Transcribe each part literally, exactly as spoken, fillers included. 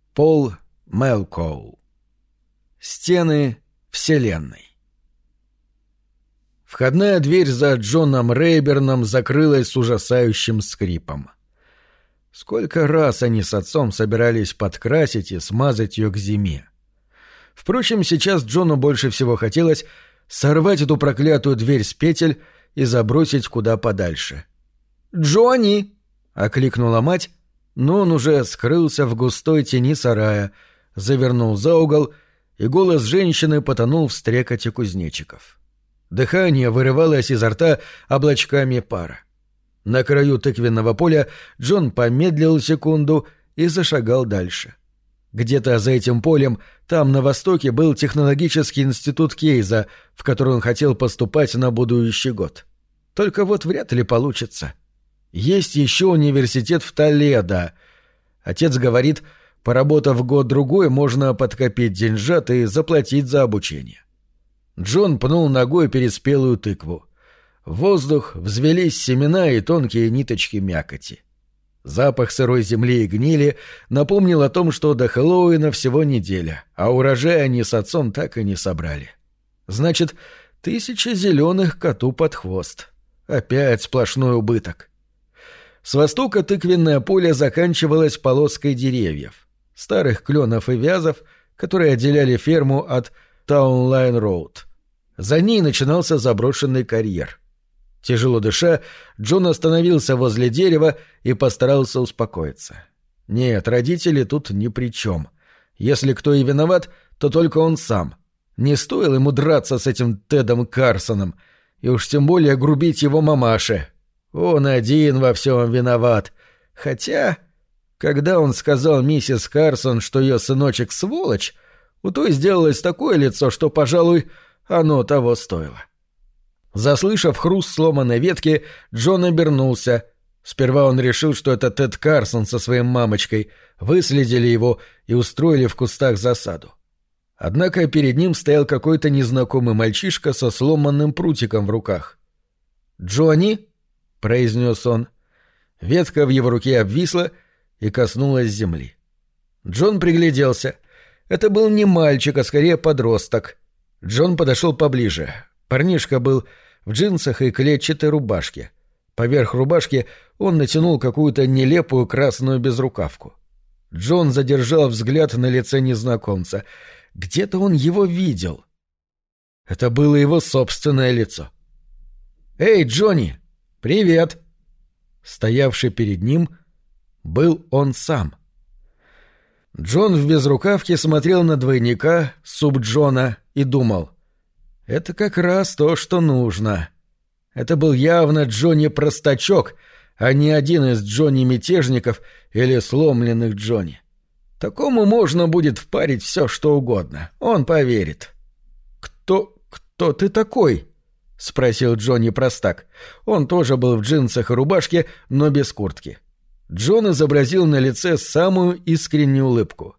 Пол Мелкоу. Стены Вселенной. Входная дверь за Джоном Рейберном закрылась с ужасающим скрипом. Сколько раз они с отцом собирались подкрасить и смазать ее к зиме. Впрочем, сейчас Джону больше всего хотелось сорвать эту проклятую дверь с петель и забросить куда подальше. «Джонни!» — окликнула мать, но он уже скрылся в густой тени сарая, завернул за угол, и голос женщины потонул в стрекоте кузнечиков. Дыхание вырывалось изо рта облачками пара. На краю тыквенного поля Джон помедлил секунду и зашагал дальше. Где-то за этим полем, там на востоке, был технологический институт Кейза, в который он хотел поступать на будущий год. Только вот вряд ли получится. Есть еще университет в Толедо. Отец говорит, поработав год-другой, можно подкопить деньжат и заплатить за обучение. Джон пнул ногой переспелую тыкву. В воздух взвелись семена и тонкие ниточки мякоти. Запах сырой земли и гнили напомнил о том, что до Хэллоуина всего неделя, а урожай они с отцом так и не собрали. Значит, тысяча зеленых коту под хвост. Опять сплошной убыток. С востока тыквенное поле заканчивалось полоской деревьев, старых кленов и вязов, которые отделяли ферму от Таунлайн-Роуд. За ней начинался заброшенный карьер. Тяжело дыша, Джон остановился возле дерева и постарался успокоиться. Нет, родители тут ни при чем. Если кто и виноват, то только он сам. Не стоило ему драться с этим Тедом Карсоном, и уж тем более грубить его мамаше. Он один во всем виноват. Хотя, когда он сказал миссис Карсон, что ее сыночек сволочь, у той сделалось такое лицо, что, пожалуй, оно того стоило. Заслышав хруст сломанной ветки, Джон обернулся. Сперва он решил, что это Тед Карсон со своей мамочкой, выследили его и устроили в кустах засаду. Однако перед ним стоял какой-то незнакомый мальчишка со сломанным прутиком в руках. «Джонни?» — произнес он. Ветка в его руке обвисла и коснулась земли. Джон пригляделся. Это был не мальчик, а скорее подросток. Джон подошел поближе. Парнишка был в джинсах и клетчатой рубашке. Поверх рубашки он натянул какую-то нелепую красную безрукавку. Джон задержал взгляд на лице незнакомца. Где-то он его видел. Это было его собственное лицо. «Эй, Джонни! Привет!» Стоявший перед ним был он сам. Джон в безрукавке смотрел на двойника, суп Джона, и думал: это как раз то, что нужно. Это был явно Джонни-простачок, а не один из Джонни-мятежников или сломленных Джонни. Такому можно будет впарить все, что угодно. Он поверит. «Кто... кто ты такой?» — спросил Джонни-простак. Он тоже был в джинсах и рубашке, но без куртки. Джон изобразил на лице самую искреннюю улыбку.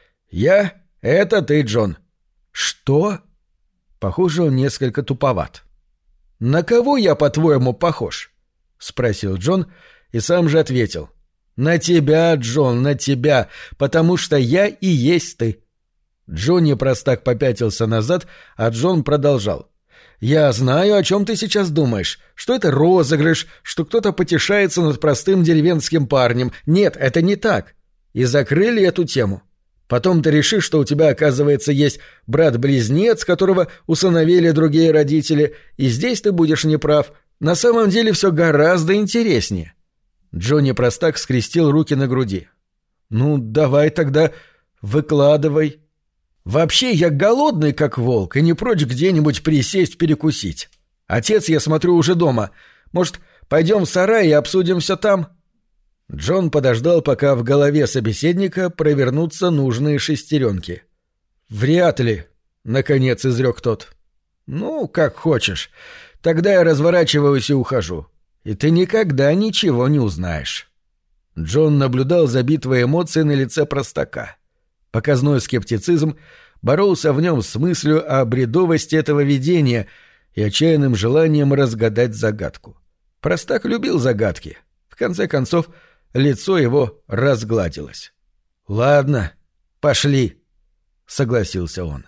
«Я — это ты, Джон». «Что?» Похоже, он несколько туповат. «На кого я, по-твоему, похож?» — спросил Джон и сам же ответил. «На тебя, Джон, на тебя, потому что я и есть ты». Джонни-простак попятился назад, а Джон продолжал. «Я знаю, о чем ты сейчас думаешь. Что это розыгрыш, что кто-то потешается над простым деревенским парнем. Нет, это не так. И закрыли эту тему. Потом ты решишь, что у тебя, оказывается, есть брат-близнец, которого усыновили другие родители, и здесь ты будешь неправ. На самом деле все гораздо интереснее». Джонни-простак скрестил руки на груди. «Ну, давай тогда выкладывай». «Вообще я голодный, как волк, и не прочь где-нибудь присесть перекусить. Отец, я смотрю, уже дома. Может, пойдем в сарай и обсудим все там?» Джон подождал, пока в голове собеседника провернутся нужные шестеренки. «Вряд ли», — наконец изрек тот. «Ну, как хочешь. Тогда я разворачиваюсь и ухожу. И ты никогда ничего не узнаешь». Джон наблюдал за битвой эмоций на лице простака. Показной скептицизм боролся в нем с мыслью о бредовости этого видения и отчаянным желанием разгадать загадку. Простак любил загадки. В конце концов, лицо его разгладилось. «Ладно», «Пошли», — согласился он.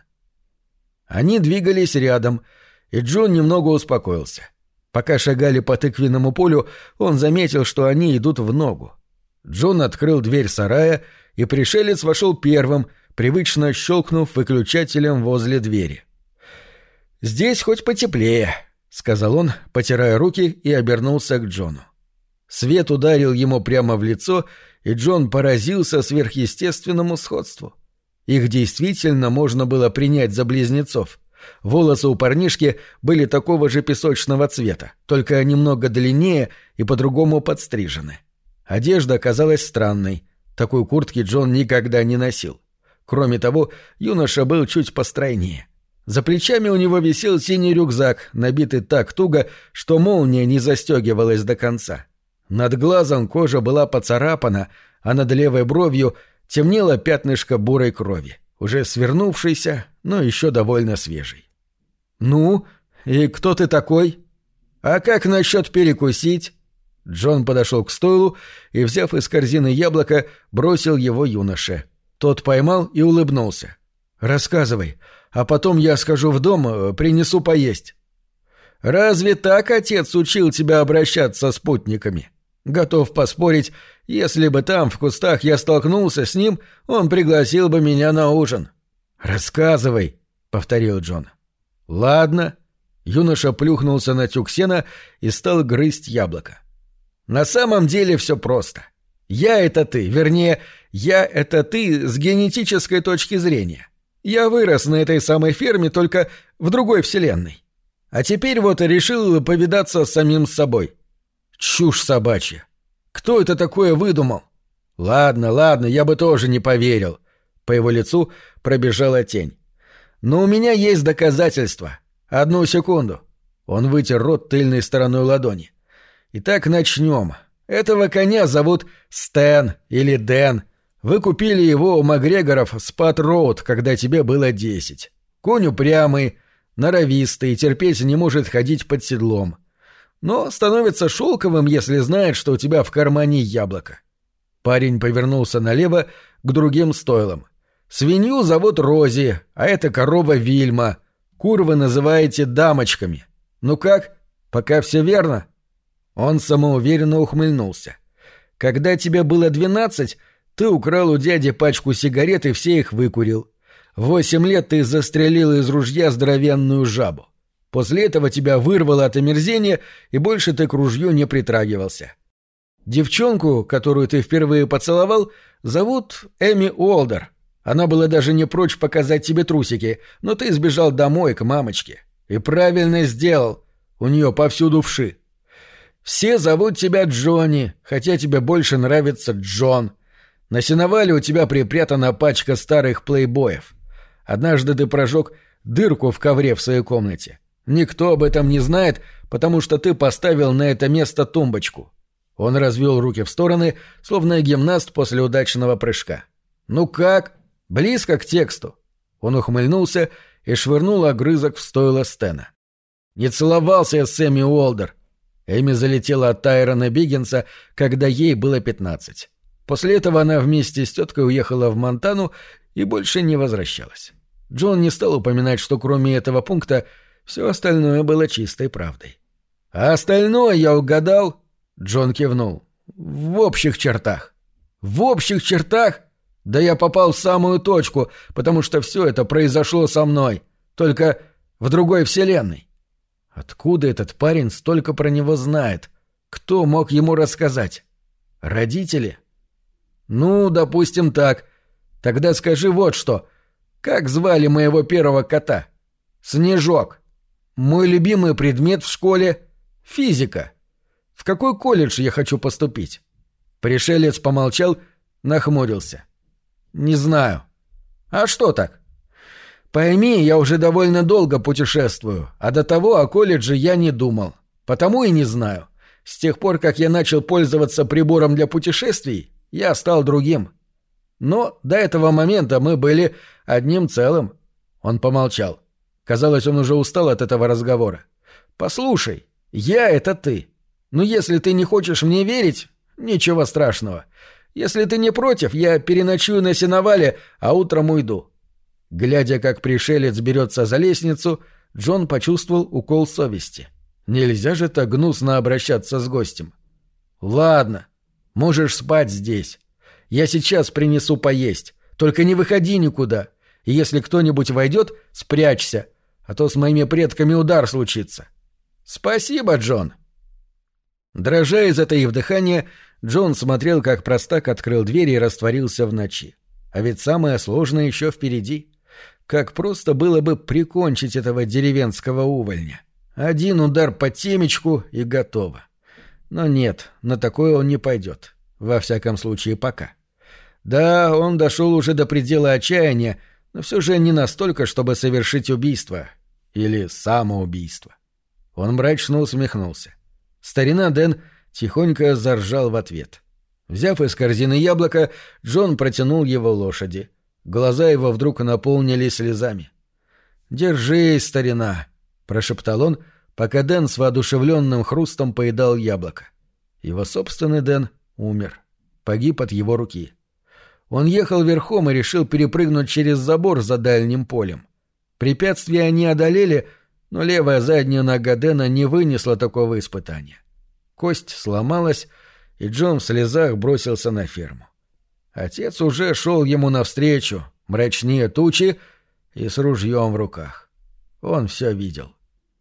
Они двигались рядом, и Джон немного успокоился. Пока шагали по тыквенному полю, он заметил, что они идут в ногу. Джон открыл дверь сарая, и пришелец вошел первым, привычно щелкнув выключателем возле двери. «Здесь хоть потеплее», — сказал он, потирая руки, и обернулся к Джону. Свет ударил ему прямо в лицо, и Джон поразился сверхъестественному сходству. Их действительно можно было принять за близнецов. Волосы у парнишки были такого же песочного цвета, только немного длиннее и по-другому подстрижены. Одежда казалась странной. Такой куртки Джон никогда не носил. Кроме того, юноша был чуть постройнее. За плечами у него висел синий рюкзак, набитый так туго, что молния не застегивалась до конца. Над глазом кожа была поцарапана, а над левой бровью темнело пятнышко бурой крови, уже свернувшейся, но еще довольно свежей. «Ну, и кто ты такой? А как насчет перекусить?» Джон подошел к стойлу и, взяв из корзины яблоко, бросил его юноше. Тот поймал и улыбнулся. «Рассказывай, а потом я схожу в дом, принесу поесть». «Разве так отец учил тебя обращаться с путниками? Готов поспорить, если бы там, в кустах, я столкнулся с ним, он пригласил бы меня на ужин». «Рассказывай», — повторил Джон. «Ладно». Юноша плюхнулся на тюк сена и стал грызть яблоко. «На самом деле все просто. Я — это ты, вернее, я — это ты с генетической точки зрения. Я вырос на этой самой ферме, только в другой вселенной. А теперь вот решил повидаться с самим собой. Чушь собачья. Кто это такое выдумал? Ладно, ладно, я бы тоже не поверил». По его лицу пробежала тень. «Но у меня есть доказательства. Одну секунду». Он вытер рот тыльной стороной ладони. «Итак, начнем. Этого коня зовут Стэн или Дэн. Вы купили его у Макгрегоров с Пат-Роуд, когда тебе было десять. Конь упрямый, норовистый, терпеть не может ходить под седлом. Но становится шелковым, если знает, что у тебя в кармане яблоко». Парень повернулся налево к другим стойлам. «Свинью зовут Рози, а это корова Вильма. Кур вы называете дамочками. Ну как, пока все верно?» Он самоуверенно ухмыльнулся. «Когда тебе было двенадцать, ты украл у дяди пачку сигарет и все их выкурил. В восемь лет ты застрелил из ружья здоровенную жабу. После этого тебя вырвало от омерзения, и больше ты к ружью не притрагивался. Девчонку, которую ты впервые поцеловал, зовут Эми Уолдер. Она была даже не прочь показать тебе трусики, но ты сбежал домой к мамочке. И правильно сделал. У нее повсюду вши. Все зовут тебя Джонни, хотя тебе больше нравится Джон. На сеновале у тебя припрятана пачка старых плейбоев. Однажды ты прожег дырку в ковре в своей комнате. Никто об этом не знает, потому что ты поставил на это место тумбочку». Он развел руки в стороны, словно гимнаст после удачного прыжка. «Ну как? Близко к тексту?» Он ухмыльнулся и швырнул огрызок в стойло Стэна. «Не целовался я с Эми Уолдер». Эми залетела от Тайрона Биггинса, когда ей было пятнадцать. После этого она вместе с теткой уехала в Монтану и больше не возвращалась. Джон не стал упоминать, что кроме этого пункта все остальное было чистой правдой. «А остальное я угадал?» — Джон кивнул. «В общих чертах». «В общих чертах? Да я попал в самую точку, потому что все это произошло со мной, только в другой вселенной». Откуда этот парень столько про него знает? Кто мог ему рассказать? Родители? Ну, допустим, так. Тогда скажи вот что. Как звали моего первого кота? Снежок. Мой любимый предмет в школе — физика. В какой колледж я хочу поступить? Пришелец помолчал, нахмурился. Не знаю. А что так? Пойми, я уже довольно долго путешествую, а до того о колледже я не думал. Потому и не знаю. С тех пор, как я начал пользоваться прибором для путешествий, я стал другим. Но до этого момента мы были одним целым. Он помолчал. Казалось, он уже устал от этого разговора. «Послушай, я — это ты. Но если ты не хочешь мне верить, ничего страшного. Если ты не против, я переночую на сеновале, а утром уйду». Глядя, как пришелец берется за лестницу, Джон почувствовал укол совести. Нельзя же так гнусно обращаться с гостем. «Ладно, можешь спать здесь. Я сейчас принесу поесть. Только не выходи никуда. И если кто-нибудь войдет, спрячься, а то с моими предками удар случится». «Спасибо, Джон». Дрожа и затаив дыхание, Джон смотрел, как простак открыл дверь и растворился в ночи. А ведь самое сложное еще впереди. Как просто было бы прикончить этого деревенского увольня. Один удар по темечку и готово. Но нет, на такое он не пойдет. Во всяком случае, пока. Да, он дошел уже до предела отчаяния, но все же не настолько, чтобы совершить убийство. Или самоубийство. Он мрачно усмехнулся. Старина Дэн тихонько заржал в ответ. Взяв из корзины яблоко, Джон протянул его лошади. Глаза его вдруг наполнились слезами. «Держись, старина», — прошептал он, пока Дэн с воодушевленным хрустом поедал яблоко. Его собственный Дэн умер. Погиб от его руки. Он ехал верхом и решил перепрыгнуть через забор за дальним полем. Препятствия они одолели, но левая задняя нога Дэна не вынесла такого испытания. Кость сломалась, и Джон в слезах бросился на ферму. Отец уже шел ему навстречу, мрачнее тучи и с ружьем в руках. Он все видел.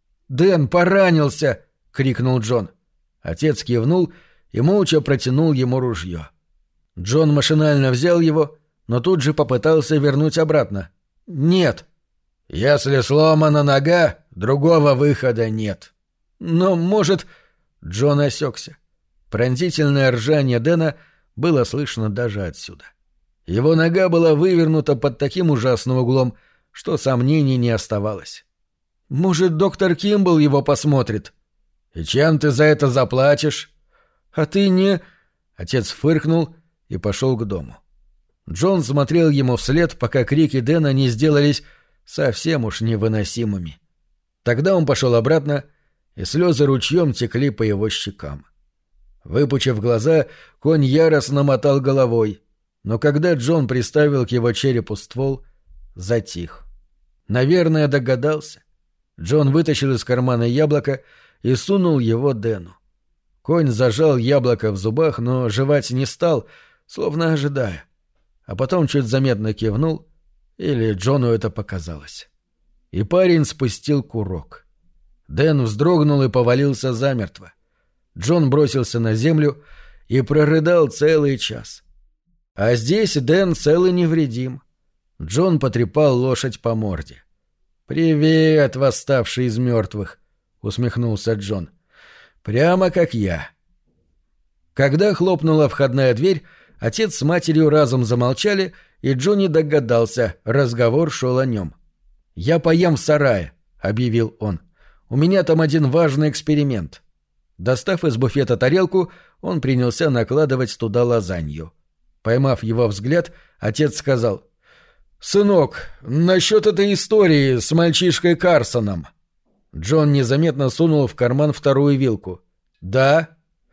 «Дэн поранился!» — крикнул Джон. Отец кивнул и молча протянул ему ружье. Джон машинально взял его, но тут же попытался вернуть обратно. «Нет!» «Если сломана нога, другого выхода нет». «Но, может...» Джон осекся. Пронзительное ржание Дэна было слышно даже отсюда. Его нога была вывернута под таким ужасным углом, что сомнений не оставалось. «Может, доктор Кимбл его посмотрит?» «И чем ты за это заплатишь?» «А ты не...» Отец фыркнул и пошел к дому. Джон смотрел ему вслед, пока крики Дэна не сделались совсем уж невыносимыми. Тогда он пошел обратно, и слезы ручьем текли по его щекам. Выпучив глаза, конь яростно мотал головой, но когда Джон приставил к его черепу ствол, затих. Наверное, догадался. Джон вытащил из кармана яблоко и сунул его Дэну. Конь зажал яблоко в зубах, но жевать не стал, словно ожидая. А потом чуть заметно кивнул, или Джону это показалось. И парень спустил курок. Дэн вздрогнул и повалился замертво. Джон бросился на землю и прорыдал целый час. А здесь Дэн цел и невредим. Джон потрепал лошадь по морде. «Привет, восставший из мертвых!» — усмехнулся Джон. «Прямо как я». Когда хлопнула входная дверь, отец с матерью разом замолчали, и Джонни догадался, разговор шел о нем. «Я поем в сарае», — объявил он. «У меня там один важный эксперимент». Достав из буфета тарелку, он принялся накладывать туда лазанью. Поймав его взгляд, отец сказал: «Сынок, насчет этой истории с мальчишкой Карсоном». Джон незаметно сунул в карман вторую вилку. «Да?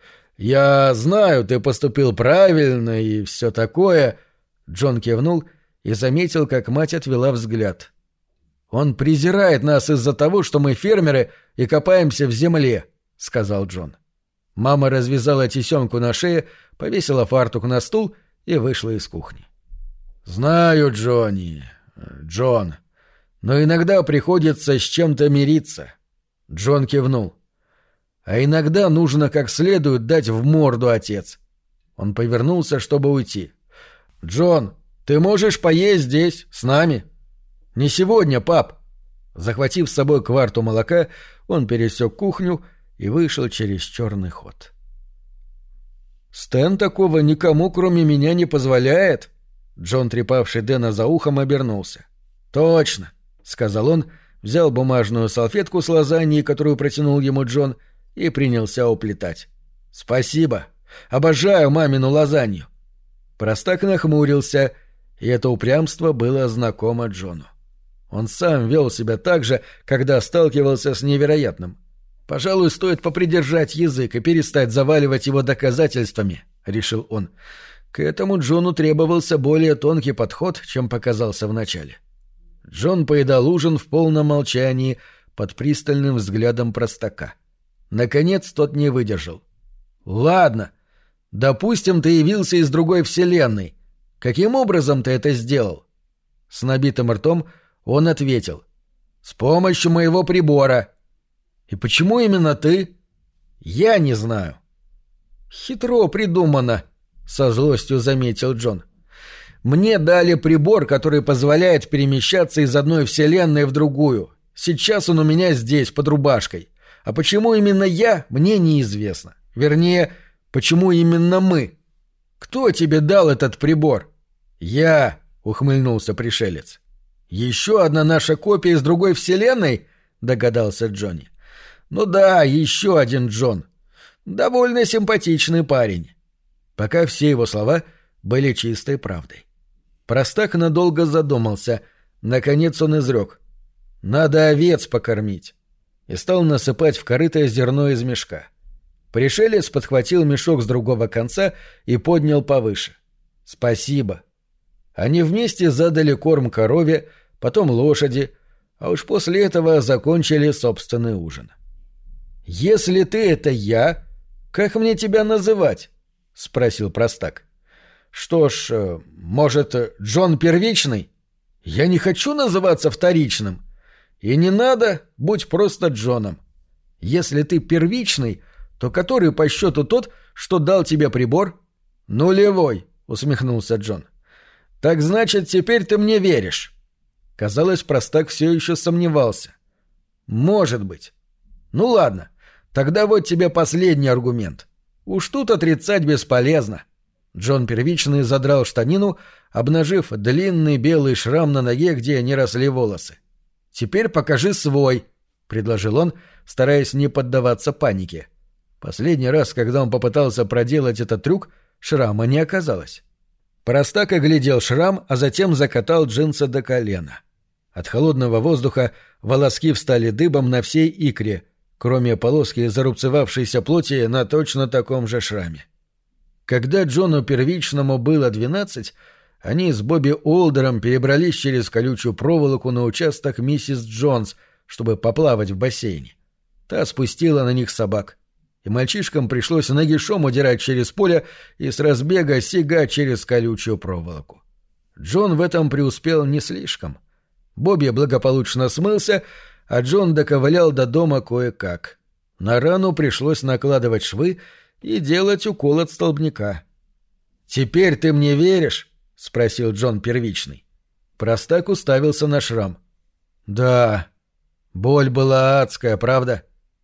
Я знаю, ты поступил правильно и все такое». Джон кивнул и заметил, как мать отвела взгляд. «Он презирает нас из-за того, что мы фермеры и копаемся в земле», — сказал Джон. Мама развязала тесемку на шее, повесила фартук на стул и вышла из кухни. «Знаю, Джонни, Джон, но иногда приходится с чем-то мириться». Джон кивнул. «А иногда нужно как следует дать в морду, отец». Он повернулся, чтобы уйти. «Джон, ты можешь поесть здесь, с нами?» «Не сегодня, пап». Захватив с собой кварту молока, он пересек кухню и вышел через черный ход. «Стэн такого никому, кроме меня, не позволяет?» Джон, трепавший Дэна за ухом, обернулся. «Точно», — сказал он, взял бумажную салфетку с лазаньей, которую протянул ему Джон, и принялся уплетать. «Спасибо. Обожаю мамину лазанью». Простак нахмурился, и это упрямство было знакомо Джону. Он сам вел себя так же, когда сталкивался с невероятным. «Пожалуй, стоит попридержать язык и перестать заваливать его доказательствами», — решил он. К этому Джону требовался более тонкий подход, чем показался вначале. Джон поедал ужин в полном молчании под пристальным взглядом простака. Наконец тот не выдержал. «Ладно, допустим, ты явился из другой вселенной. Каким образом ты это сделал?» С набитым ртом он ответил. «С помощью моего прибора». «И почему именно ты?» «Я не знаю». «Хитро придумано», — со злостью заметил Джон. «Мне дали прибор, который позволяет перемещаться из одной вселенной в другую. Сейчас он у меня здесь, под рубашкой. А почему именно я, мне неизвестно. Вернее, почему именно мы? Кто тебе дал этот прибор?» «Я», — ухмыльнулся пришелец. «Еще одна наша копия из другой вселенной?» — догадался Джонни. «Ну да, еще один Джон. Довольно симпатичный парень». Пока все его слова были чистой правдой. Простак надолго задумался. Наконец он изрек. «Надо овец покормить». И стал насыпать в корыто зерно из мешка. Пришелец подхватил мешок с другого конца и поднял повыше. «Спасибо». Они вместе задали корм корове, потом лошади, а уж после этого закончили собственный ужин. «Если ты — это я, как мне тебя называть?» — спросил простак. «Что ж, может, Джон Первичный? Я не хочу называться вторичным. И не надо, будь просто Джоном. Если ты первичный, то который по счету тот, что дал тебе прибор?» «Нулевой», — усмехнулся Джон. «Так значит, теперь ты мне веришь?» Казалось, простак все еще сомневался. «Может быть. Ну ладно, тогда вот тебе последний аргумент. Уж тут отрицать бесполезно». Джон Первичный задрал штанину, обнажив длинный белый шрам на ноге, где не росли волосы. «Теперь покажи свой», — предложил он, стараясь не поддаваться панике. Последний раз, когда он попытался проделать этот трюк, шрама не оказалось. Простак оглядел шрам, а затем закатал джинсы до колена. От холодного воздуха волоски встали дыбом на всей икре, кроме полоски зарубцевавшейся плоти на точно таком же шраме. Когда Джону Первичному было двенадцать, они с Бобби Олдером перебрались через колючую проволоку на участок миссис Джонс, чтобы поплавать в бассейне. Та спустила на них собак, и мальчишкам пришлось нагишом удирать через поле и с разбега сигать через колючую проволоку. Джон в этом преуспел не слишком. Бобби благополучно смылся, а Джон доковылял до дома кое-как. На рану пришлось накладывать швы и делать укол от столбняка. «Теперь ты мне веришь?» — спросил Джон Первичный. Простак уставился на шрам. «Да, боль была адская, правда?»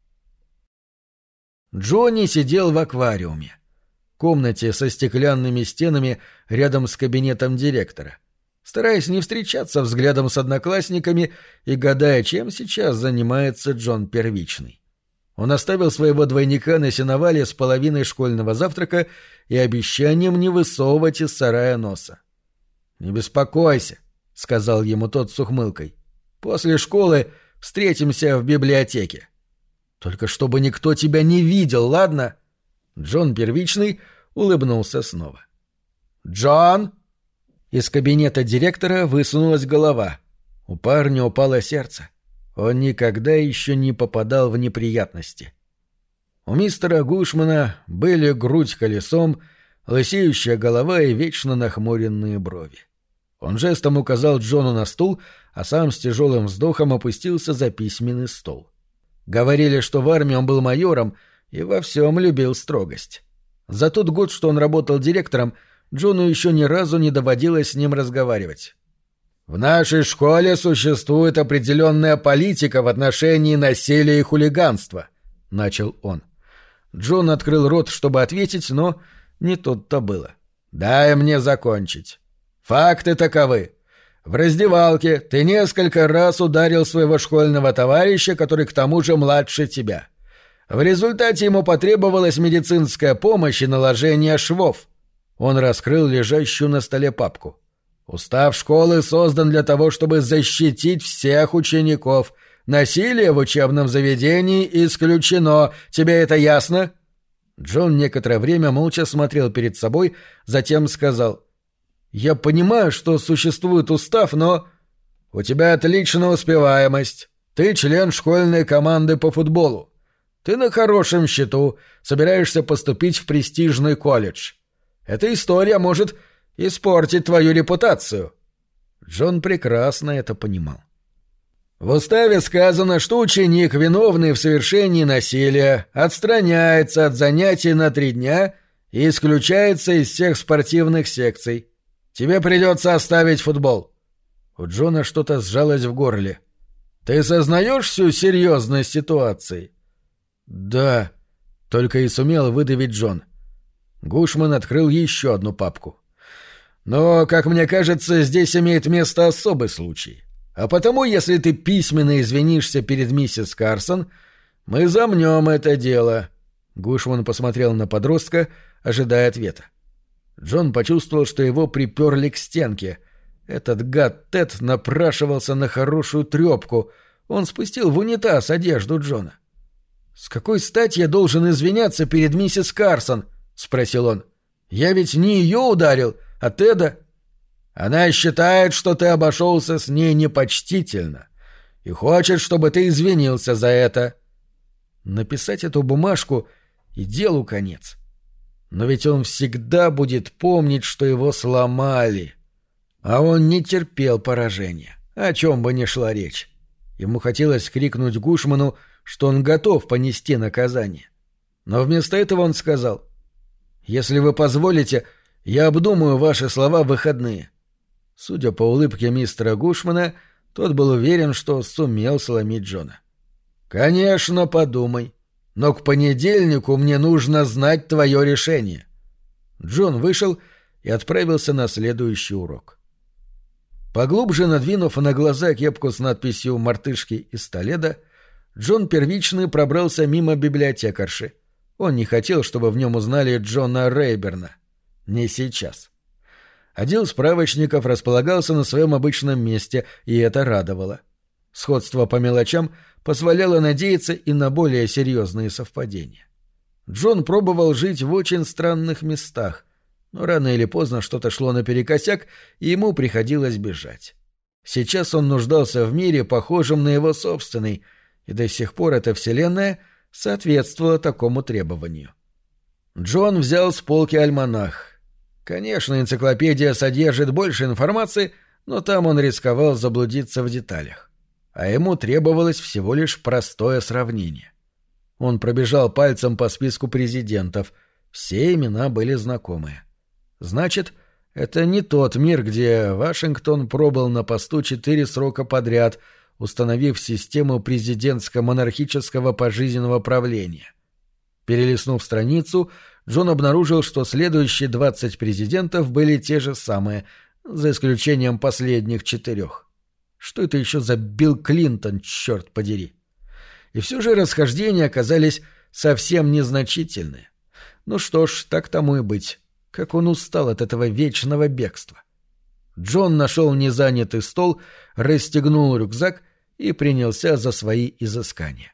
Джонни сидел в аквариуме, комнате со стеклянными стенами рядом с кабинетом директора, стараясь не встречаться взглядом с одноклассниками и гадая, чем сейчас занимается Джон Первичный. Он оставил своего двойника на сеновале с половиной школьного завтрака и обещанием не высовывать из сарая носа. «Не беспокойся», — сказал ему тот с ухмылкой. «После школы встретимся в библиотеке. Только чтобы никто тебя не видел, ладно?» Джон Первичный улыбнулся снова. «Джон!» Из кабинета директора высунулась голова. У парня упало сердце. Он никогда еще не попадал в неприятности. У мистера Гушмана были грудь колесом, лысеющая голова и вечно нахмуренные брови. Он жестом указал Джону на стул, а сам с тяжелым вздохом опустился за письменный стол. Говорили, что в армии он был майором и во всем любил строгость. За тот год, что он работал директором, Джону еще ни разу не доводилось с ним разговаривать. «В нашей школе существует определенная политика в отношении насилия и хулиганства», — начал он. Джон открыл рот, чтобы ответить, но не тут-то было. «Дай мне закончить. Факты таковы. В раздевалке ты несколько раз ударил своего школьного товарища, который к тому же младше тебя. В результате ему потребовалась медицинская помощь и наложение швов». Он раскрыл лежащую на столе папку. «Устав школы создан для того, чтобы защитить всех учеников. Насилие в учебном заведении исключено. Тебе это ясно?» Джон некоторое время молча смотрел перед собой, затем сказал: «Я понимаю, что существует устав, но...» «У тебя отличная успеваемость. Ты член школьной команды по футболу. Ты на хорошем счету, собираешься поступить в престижный колледж. Эта история может испортить твою репутацию». Джон прекрасно это понимал. В уставе сказано, что ученик, виновный в совершении насилия, отстраняется от занятий на три дня и исключается из всех спортивных секций. Тебе придется оставить футбол. У Джона что-то сжалось в горле. Ты сознаешь всю серьезность ситуации? Да, только и сумел выдавить Джон. Гушман открыл еще одну папку. Но, как мне кажется, здесь имеет место особый случай. А потому, если ты письменно извинишься перед миссис Карсон, мы замнем это дело. Гушман посмотрел на подростка, ожидая ответа. Джон почувствовал, что его приперли к стенке. Этот гад Тед напрашивался на хорошую трепку. Он спустил в унитаз одежду Джона. «С какой стати я должен извиняться перед миссис Карсон?» — спросил он. «Я ведь не ее ударил, а Теда». «Она считает, что ты обошелся с ней непочтительно и хочет, чтобы ты извинился за это». Написать эту бумажку и делу конец. Но ведь он всегда будет помнить, что его сломали. А он не терпел поражения, о чем бы ни шла речь. Ему хотелось крикнуть Гушману, что он готов понести наказание. Но вместо этого он сказал: «Если вы позволите, я обдумаю ваши слова в выходные». Судя по улыбке мистера Гушмана, тот был уверен, что сумел сломить Джона. «Конечно, подумай. Но к понедельнику мне нужно знать твое решение». Джон вышел и отправился на следующий урок. Поглубже надвинув на глаза кепку с надписью «Мартышки из Толедо», Джон Первичный пробрался мимо библиотекарши. Он не хотел, чтобы в нем узнали Джона Рейберна. Не сейчас. Отдел справочников располагался на своем обычном месте, и это радовало. Сходство по мелочам позволяло надеяться и на более серьезные совпадения. Джон пробовал жить в очень странных местах, но рано или поздно что-то шло наперекосяк, и ему приходилось бежать. Сейчас он нуждался в мире, похожем на его собственный, и до сих пор эта вселенная соответствовала такому требованию. Джон взял с полки альманах. Конечно, энциклопедия содержит больше информации, но там он рисковал заблудиться в деталях. А ему требовалось всего лишь простое сравнение. Он пробежал пальцем по списку президентов. Все имена были знакомые. Значит, это не тот мир, где Вашингтон пробыл на посту четыре срока подряд, установив систему президентско-монархического пожизненного правления. Перелистнув страницу, Джон обнаружил, что следующие двадцать президентов были те же самые, за исключением последних четырех. Что это еще за Билл Клинтон, черт подери? И все же расхождения оказались совсем незначительные. Ну что ж, так тому и быть. Как он устал от этого вечного бегства. Джон нашел незанятый стол, расстегнул рюкзак и принялся за свои изыскания.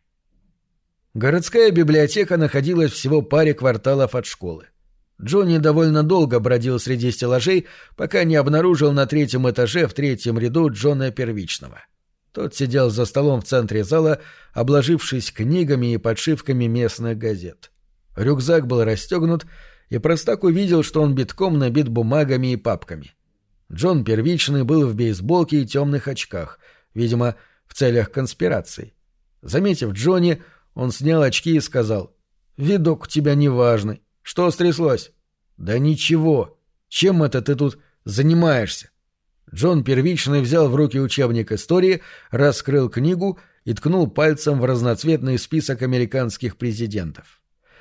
Городская библиотека находилась всего в паре кварталов от школы. Джонни довольно долго бродил среди стеллажей, пока не обнаружил на третьем этаже в третьем ряду Джона Первичного. Тот сидел за столом в центре зала, обложившись книгами и подшивками местных газет. Рюкзак был расстегнут, и простак увидел, что он битком набит бумагами и папками. Джон Первичный был в бейсболке и темных очках, видимо, в целях конспирации. Заметив Джонни, он снял очки и сказал: «Видок у тебя неважный. Что стряслось?» «Да ничего. Чем это ты тут занимаешься?» Джон Первичный взял в руки учебник истории, раскрыл книгу и ткнул пальцем в разноцветный список американских президентов.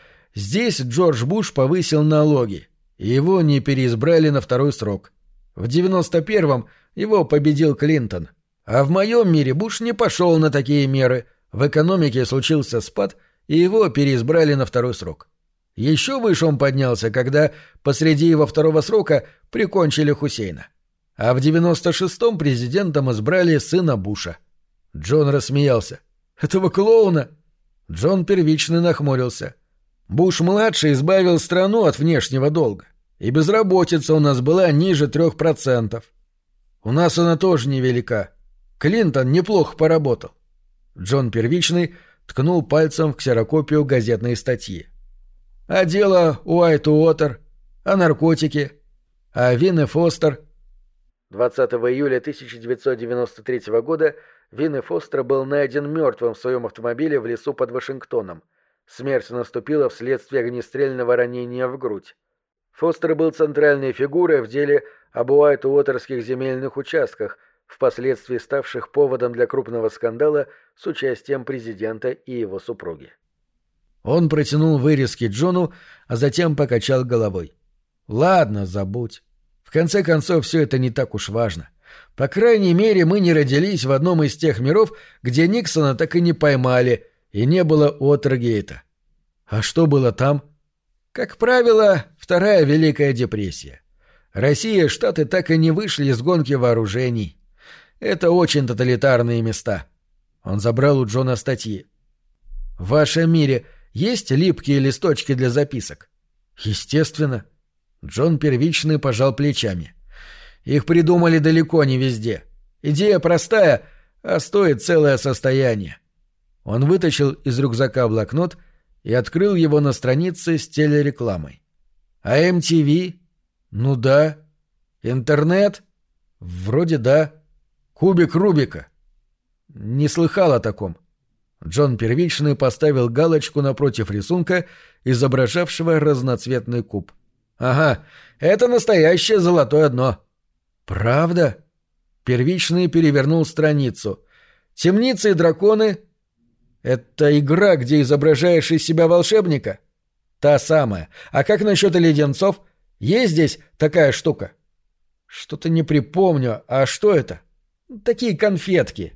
Здесь Джордж Буш повысил налоги, и его не переизбрали на второй срок. В девяносто первом его победил Клинтон. А в моем мире Буш не пошел на такие меры. В экономике случился спад, и его переизбрали на второй срок. Еще выше он поднялся, когда посреди его второго срока прикончили Хусейна. А в девяносто шестом президентом избрали сына Буша. Джон рассмеялся. «Этого клоуна?» Джон Первичный нахмурился. Буш-младший избавил страну от внешнего долга, и безработица у нас была ниже трех процентов. У нас она тоже невелика. Клинтон неплохо поработал. Джон Первичный ткнул пальцем в ксерокопию газетной статьи. А дело Уайт-Уотер, а наркотики, а Вин и Фостер. двадцатого июля тысяча девятьсот девяносто третьего года Вин и Фостер был найден мертвым в своем автомобиле в лесу под Вашингтоном. Смерть наступила вследствие огнестрельного ранения в грудь. Фостер был центральной фигурой в деле об Уайт-Уотерских земельных участках, впоследствии ставших поводом для крупного скандала с участием президента и его супруги. Он протянул вырезки Джону, а затем покачал головой. «Ладно, забудь. В конце концов, все это не так уж важно. По крайней мере, мы не родились в одном из тех миров, где Никсона так и не поймали, и не было Уотергейта. А что было там? Как правило, Вторая Великая депрессия. Россия и Штаты так и не вышли из гонки вооружений. Это очень тоталитарные места». Он забрал у Джона статьи. «В вашем мире есть липкие листочки для записок?» «Естественно». Джон Первичный пожал плечами. «Их придумали далеко не везде. Идея простая, а стоит целое состояние». Он вытащил из рюкзака блокнот и открыл его на странице с телерекламой. «А эм ти ви? Ну да. Интернет? Вроде да. Кубик Рубика. Не слыхал о таком». Джон Первичный поставил галочку напротив рисунка, изображавшего разноцветный куб. «Ага, это настоящее золотое дно». «Правда?» Первичный перевернул страницу. «Темницы и драконы? Это игра, где изображаешь из себя волшебника?» «Та самая. А как насчет леденцов? Есть здесь такая штука?» «Что-то не припомню. А что это?» «Такие конфетки».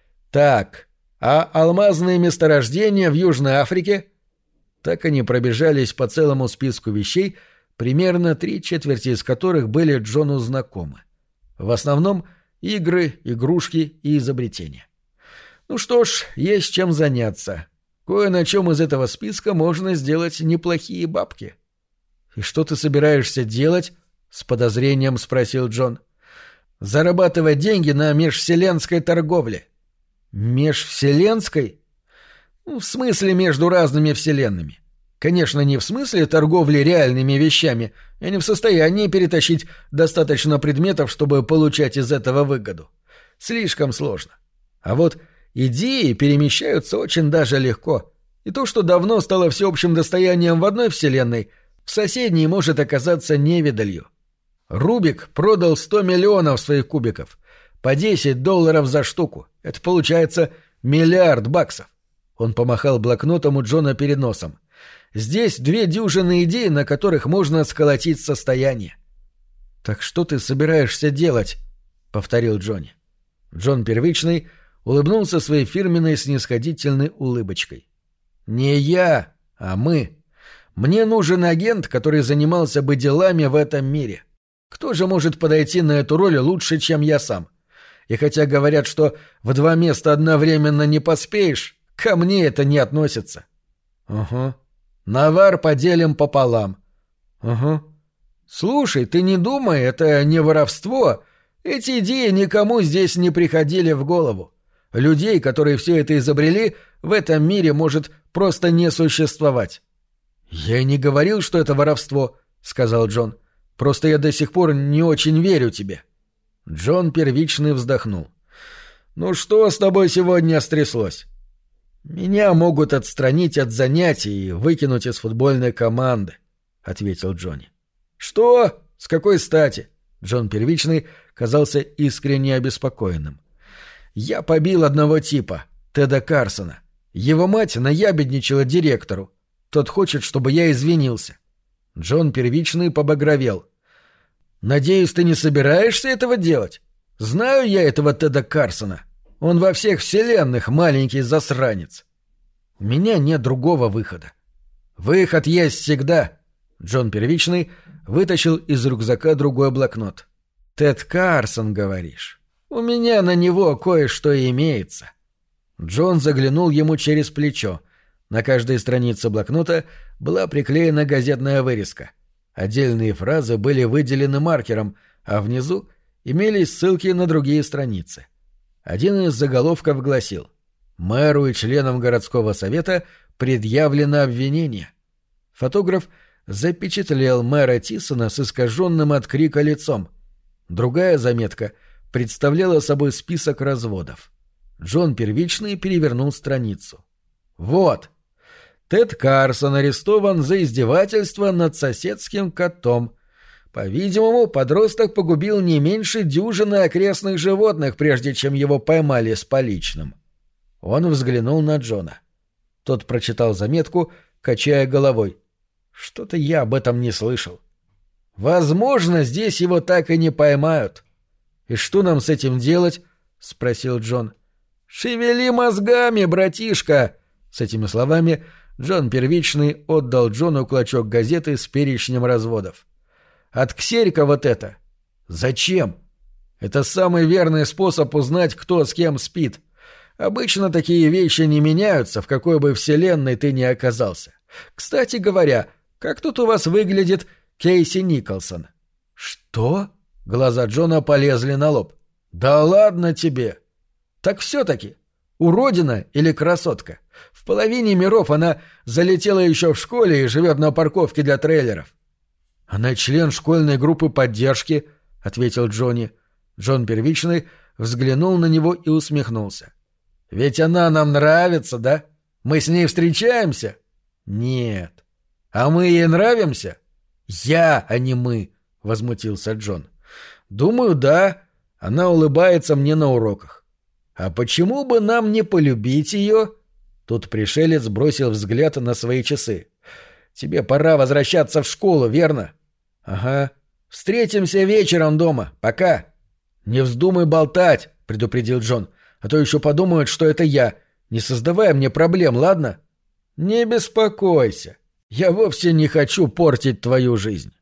«Так, а алмазные месторождения в Южной Африке?» Так они пробежались по целому списку вещей, примерно три четверти из которых были Джону знакомы. В основном игры, игрушки и изобретения. Ну что ж, есть чем заняться. Кое на чем из этого списка можно сделать неплохие бабки. — И что ты собираешься делать? — с подозрением спросил Джон. — Зарабатывать деньги на межвселенской торговле. — Межвселенской? — В смысле между разными вселенными. Конечно, не в смысле торговли реальными вещами. Я не в состоянии перетащить достаточно предметов, чтобы получать из этого выгоду. Слишком сложно. А вот идеи перемещаются очень даже легко. И то, что давно стало всеобщим достоянием в одной вселенной, в соседней может оказаться невидалью. Рубик продал сто миллионов своих кубиков. По десять долларов за штуку. Это получается миллиард баксов. Он помахал блокнотом у Джона перед носом. Здесь две дюжины идей, на которых можно сколотить состояние. «Так что ты собираешься делать?» — повторил Джонни. Джон Первичный улыбнулся своей фирменной снисходительной улыбочкой. «Не я, а мы. Мне нужен агент, который занимался бы делами в этом мире. Кто же может подойти на эту роль лучше, чем я сам? И хотя говорят, что в два места одновременно не поспеешь, ко мне это не относится». «Угу. Навар поделим пополам». «Угу. Слушай, ты не думай, это не воровство. Эти идеи никому здесь не приходили в голову. Людей, которые все это изобрели, в этом мире может просто не существовать». «Я и не говорил, что это воровство», — сказал Джон. «Просто я до сих пор не очень верю тебе». Джон Первичный вздохнул. «Ну что с тобой сегодня стряслось?» «Меня могут отстранить от занятий и выкинуть из футбольной команды», — ответил Джонни. «Что? С какой стати?» Джон Первичный казался искренне обеспокоенным. «Я побил одного типа, Теда Карсона. Его мать наябедничала директору. Тот хочет, чтобы я извинился». Джон Первичный побагровел. «Надеюсь, ты не собираешься этого делать? Знаю я этого Теда Карсона. Он во всех вселенных маленький засранец. У меня нет другого выхода». «Выход есть всегда». Джон Первичный вытащил из рюкзака другой блокнот. «Тед Карсон, говоришь? У меня на него кое-что имеется». Джон заглянул ему через плечо. На каждой странице блокнота была приклеена газетная вырезка. Отдельные фразы были выделены маркером, а внизу имелись ссылки на другие страницы. Один из заголовков гласил: «Мэру и членам городского совета предъявлено обвинение». Фотограф запечатлел мэра Тисона с искаженным от крика лицом. Другая заметка представляла собой список разводов. Джон Первичный перевернул страницу. «Вот! Тед Карсон арестован за издевательство над соседским котом. По-видимому, подросток погубил не меньше дюжины окрестных животных, прежде чем его поймали с поличным». Он взглянул на Джона. Тот прочитал заметку, качая головой. «Что-то я об этом не слышал». «Возможно, здесь его так и не поймают». «И что нам с этим делать?» — спросил Джон. «Шевели мозгами, братишка!» С этими словами Джон Первичный отдал Джону клочок газеты с перечнем разводов. «Отксерь-ка вот это!» «Зачем?» «Это самый верный способ узнать, кто с кем спит. Обычно такие вещи не меняются, в какой бы вселенной ты ни оказался. Кстати говоря, как тут у вас выглядит Кейси Николсон?» «Что?» Глаза Джона полезли на лоб. «Да ладно тебе!» «Так все-таки, уродина или красотка? В половине миров она залетела еще в школе и живет на парковке для трейлеров». «Она член школьной группы поддержки», — ответил Джонни. Джон Первичный взглянул на него и усмехнулся. «Ведь она нам нравится, да? Мы с ней встречаемся?» «Нет». «А мы ей нравимся?» «Я, а не мы», — возмутился Джон. «Думаю, да. Она улыбается мне на уроках». «А почему бы нам не полюбить ее?» Тут пришелец бросил взгляд на свои часы. «Тебе пора возвращаться в школу, верно?» «Ага. Встретимся вечером дома. Пока». «Не вздумай болтать», — предупредил Джон. «А то еще подумают, что это я. Не создавай мне проблем, ладно?» «Не беспокойся. Я вовсе не хочу портить твою жизнь».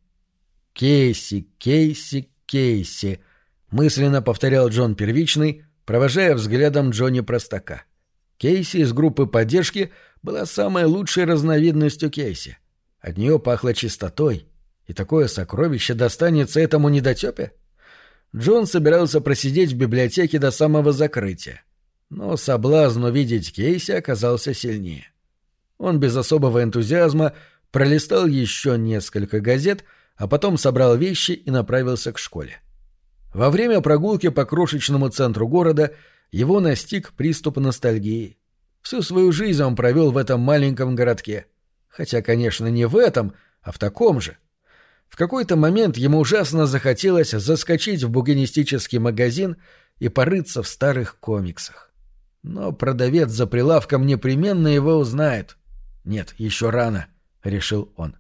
«Кейси, Кейси, Кейси», — мысленно повторял Джон Первичный, провожая взглядом Джонни Простака. Кейси из группы поддержки была самой лучшей разновидностью Кейси. От нее пахло чистотой, и такое сокровище достанется этому недотепе? Джон собирался просидеть в библиотеке до самого закрытия, но соблазн увидеть Кейси оказался сильнее. Он без особого энтузиазма пролистал еще несколько газет, а потом собрал вещи и направился к школе. Во время прогулки по крошечному центру города его настиг приступ ностальгии. Всю свою жизнь он провел в этом маленьком городке. Хотя, конечно, не в этом, а в таком же. В какой-то момент ему ужасно захотелось заскочить в букинистический магазин и порыться в старых комиксах. Но продавец за прилавком непременно его узнает. «Нет, еще рано», — решил он.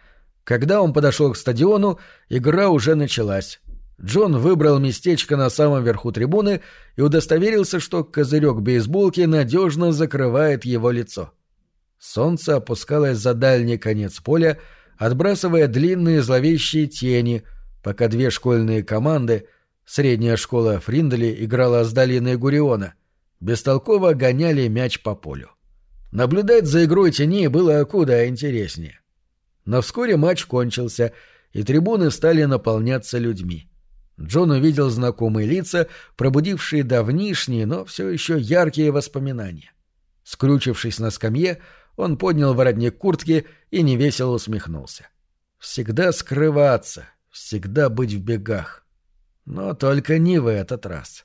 Когда он подошел к стадиону, игра уже началась. Джон выбрал местечко на самом верху трибуны и удостоверился, что козырек бейсболки надежно закрывает его лицо. Солнце опускалось за дальний конец поля, отбрасывая длинные зловещие тени, пока две школьные команды, средняя школа Фриндли играла с долиной Гуриона, бестолково гоняли мяч по полю. Наблюдать за игрой теней было куда интереснее. Но вскоре матч кончился, и трибуны стали наполняться людьми. Джон увидел знакомые лица, пробудившие давнишние, но все еще яркие воспоминания. Скрючившись на скамье, он поднял воротник куртки и невесело усмехнулся. Всегда скрываться, всегда быть в бегах. Но только не в этот раз.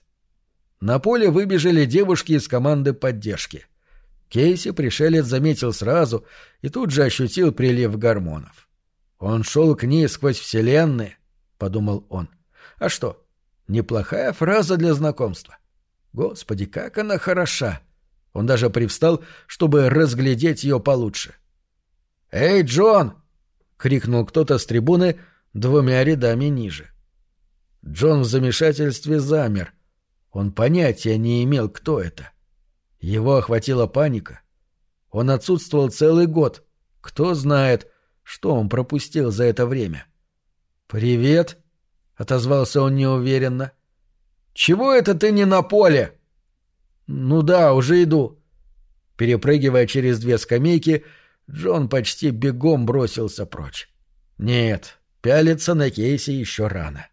На поле выбежали девушки из команды поддержки. Кейси пришелец заметил сразу и тут же ощутил прилив гормонов. «Он шел к ней сквозь вселенные», — подумал он. «А что? Неплохая фраза для знакомства. Господи, как она хороша!» Он даже привстал, чтобы разглядеть ее получше. «Эй, Джон!» — крикнул кто-то с трибуны двумя рядами ниже. Джон в замешательстве замер. Он понятия не имел, кто это. Его охватила паника. Он отсутствовал целый год. Кто знает, что он пропустил за это время. «Привет!» — отозвался он неуверенно. «Чего это ты не на поле?» «Ну да, уже иду». Перепрыгивая через две скамейки, Джон почти бегом бросился прочь. Нет, пялиться на Кейси еще рано.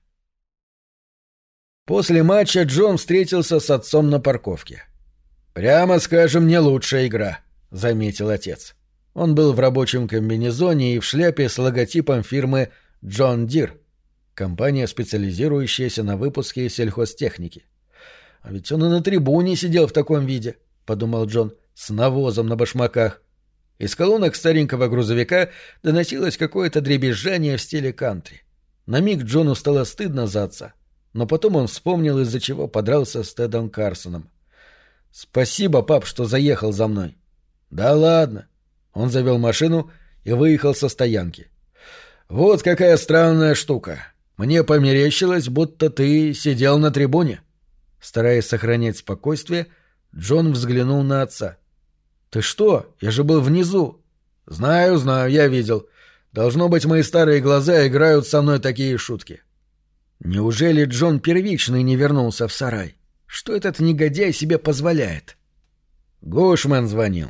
После матча Джон встретился с отцом на парковке. «Прямо скажем, не лучшая игра», — заметил отец. Он был в рабочем комбинезоне и в шляпе с логотипом фирмы «Джон Дир», компания, специализирующаяся на выпуске сельхозтехники. «А ведь он и на трибуне сидел в таком виде», — подумал Джон, — «с навозом на башмаках». Из колонок старенького грузовика доносилось какое-то дребезжание в стиле кантри. На миг Джону стало стыдно за отца, но потом он вспомнил, из-за чего подрался с Тедом Карсоном. «Спасибо, пап, что заехал за мной». «Да ладно». Он завел машину и выехал со стоянки. «Вот какая странная штука. Мне померещилось, будто ты сидел на трибуне». Стараясь сохранять спокойствие, Джон взглянул на отца. «Ты что? Я же был внизу». «Знаю, знаю, я видел. Должно быть, мои старые глаза играют со мной такие шутки». Неужели Джон Первичный не вернулся в сарай? Что этот негодяй себе позволяет? Гушман звонил.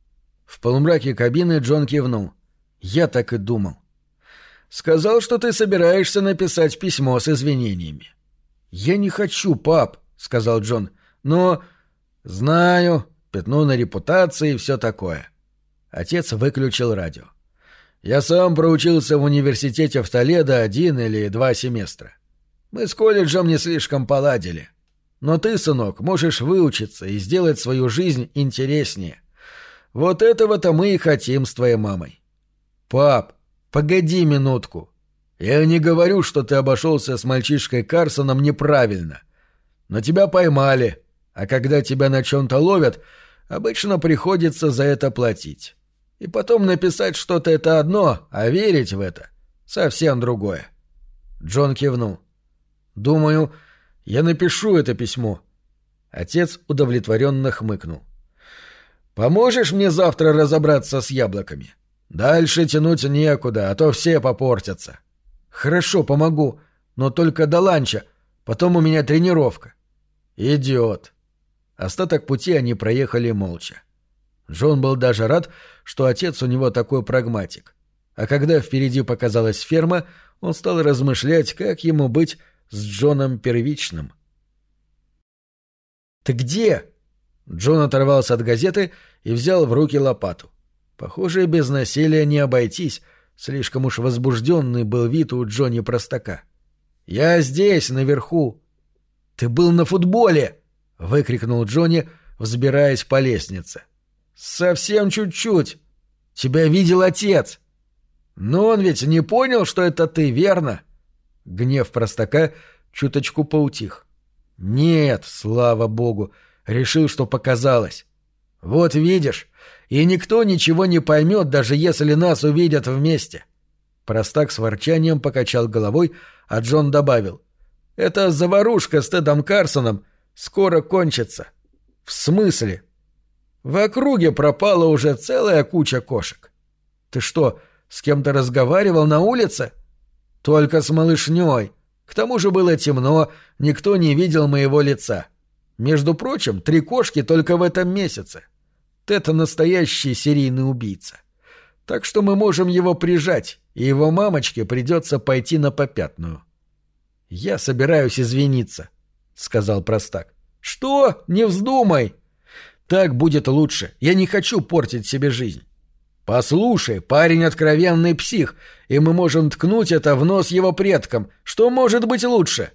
В полумраке кабины Джон кивнул. Я так и думал. «Сказал, что ты собираешься написать письмо с извинениями». «Я не хочу, пап», — сказал Джон. «Но...» «Знаю, пятно на репутации и все такое». Отец выключил радио. «Я сам проучился в университете в Толедо один или два семестра. Мы с колледжем не слишком поладили. Но ты, сынок, можешь выучиться и сделать свою жизнь интереснее. Вот этого-то мы и хотим с твоей мамой». «Пап, погоди минутку. Я не говорю, что ты обошелся с мальчишкой Карсоном неправильно. Но тебя поймали, а когда тебя на чем-то ловят, обычно приходится за это платить. И потом написать что-то — это одно, а верить в это — совсем другое». Джон кивнул. «Думаю, я напишу это письмо». Отец удовлетворенно хмыкнул. «Поможешь мне завтра разобраться с яблоками? Дальше тянуть некуда, а то все попортятся». «Хорошо, помогу, но только до ланча, потом у меня тренировка». «Идиот». Остаток пути они проехали молча. Джон был даже рад, что отец у него такой прагматик. А когда впереди показалась ферма, он стал размышлять, как ему быть с Джоном Первичным. «Ты где?» Джон оторвался от газеты и взял в руки лопату. Похоже, без насилия не обойтись, слишком уж возбужденный был вид у Джонни Простака. «Я здесь, наверху». «Ты был на футболе!» — выкрикнул Джонни, взбираясь по лестнице. «Совсем чуть-чуть. Тебя видел отец». «Но он ведь не понял, что это ты, верно?» Гнев Простака чуточку поутих. «Нет, слава богу, решил, что показалось. Вот видишь, и никто ничего не поймет, даже если нас увидят вместе». Простак с ворчанием покачал головой, а Джон добавил. «Эта заварушка с Тедом Карсоном скоро кончится». «В смысле?» «В округе пропала уже целая куча кошек». «Ты что, с кем-то разговаривал на улице?» «Только с малышней. К тому же было темно, никто не видел моего лица. Между прочим, три кошки только в этом месяце. Тед — настоящий серийный убийца. Так что мы можем его прижать, и его мамочке придется пойти на попятную». «Я собираюсь извиниться», — сказал Простак. «Что? Не вздумай!» «Так будет лучше. Я не хочу портить себе жизнь». «Послушай, парень откровенный псих, и мы можем ткнуть это в нос его предкам. Что может быть лучше?»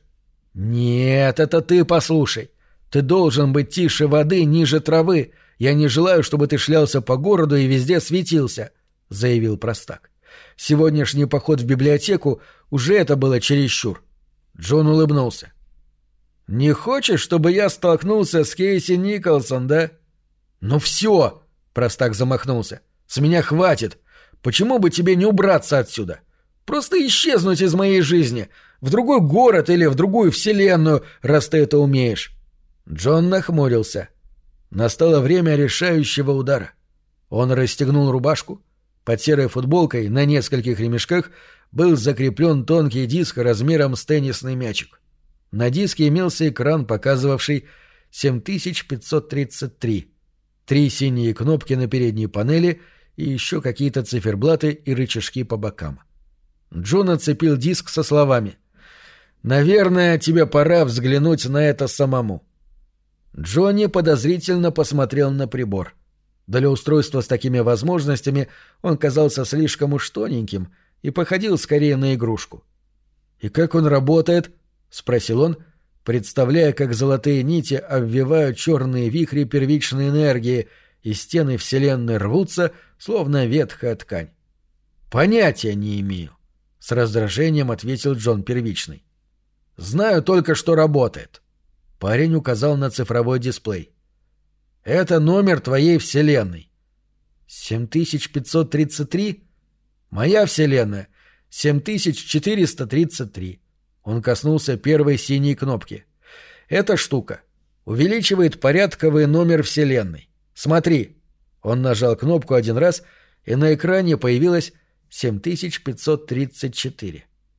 «Нет, это ты послушай. Ты должен быть тише воды, ниже травы. Я не желаю, чтобы ты шлялся по городу и везде светился», — заявил Простак. «Сегодняшний поход в библиотеку уже это было чересчур». Джон улыбнулся. «Не хочешь, чтобы я столкнулся с Кейси Николсон, да?» «Ну все!» — Простак замахнулся. «С меня хватит. Почему бы тебе не убраться отсюда? Просто исчезнуть из моей жизни. В другой город или в другую вселенную, раз ты это умеешь». Джон нахмурился. Настало время решающего удара. Он расстегнул рубашку. Под серой футболкой на нескольких ремешках был закреплен тонкий диск размером с теннисный мячик. На диске имелся экран, показывавший семь тысяч пятьсот тридцать три. три синие кнопки на передней панели и еще какие-то циферблаты и рычажки по бокам. Джон отцепил диск со словами: «Наверное, тебе пора взглянуть на это самому». Джонни подозрительно посмотрел на прибор. Для устройства с такими возможностями он казался слишком уж тоненьким и походил скорее на игрушку. «И как он работает?» — спросил он, представляя, как золотые нити обвивают черные вихри первичной энергии, и стены Вселенной рвутся, словно ветхая ткань. «Понятия не имею», — с раздражением ответил Джон Первичный. «Знаю только, что работает». Парень указал на цифровой дисплей. «Это номер твоей Вселенной». «семь тысяч пятьсот тридцать три? Моя Вселенная — семь тысяч четыреста тридцать три». Он коснулся первой синей кнопки. «Эта штука увеличивает порядковый номер Вселенной. Смотри». Он нажал кнопку один раз, и на экране появилось семь тысяч пятьсот тридцать четыре.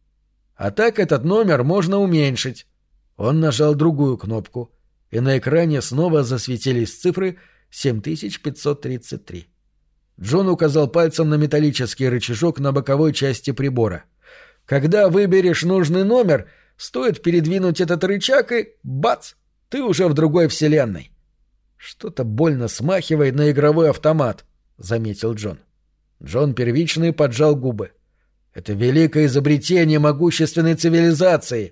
А так этот номер можно уменьшить. Он нажал другую кнопку, и на экране снова засветились цифры семь тысяч пятьсот тридцать три. Джон указал пальцем на металлический рычажок на боковой части прибора. «Когда выберешь нужный номер, стоит передвинуть этот рычаг и — бац! Ты уже в другой вселенной». «Что-то больно смахивает на игровой автомат», — заметил Джон. Джон Первичный поджал губы. «Это великое изобретение могущественной цивилизации».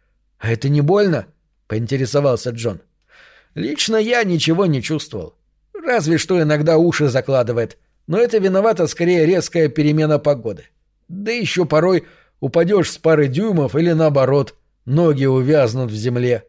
«А это не больно?» — поинтересовался Джон. «Лично я ничего не чувствовал. Разве что иногда уши закладывает, но это виновата скорее резкая перемена погоды. Да еще порой упадешь с пары дюймов или наоборот, ноги увязнут в земле».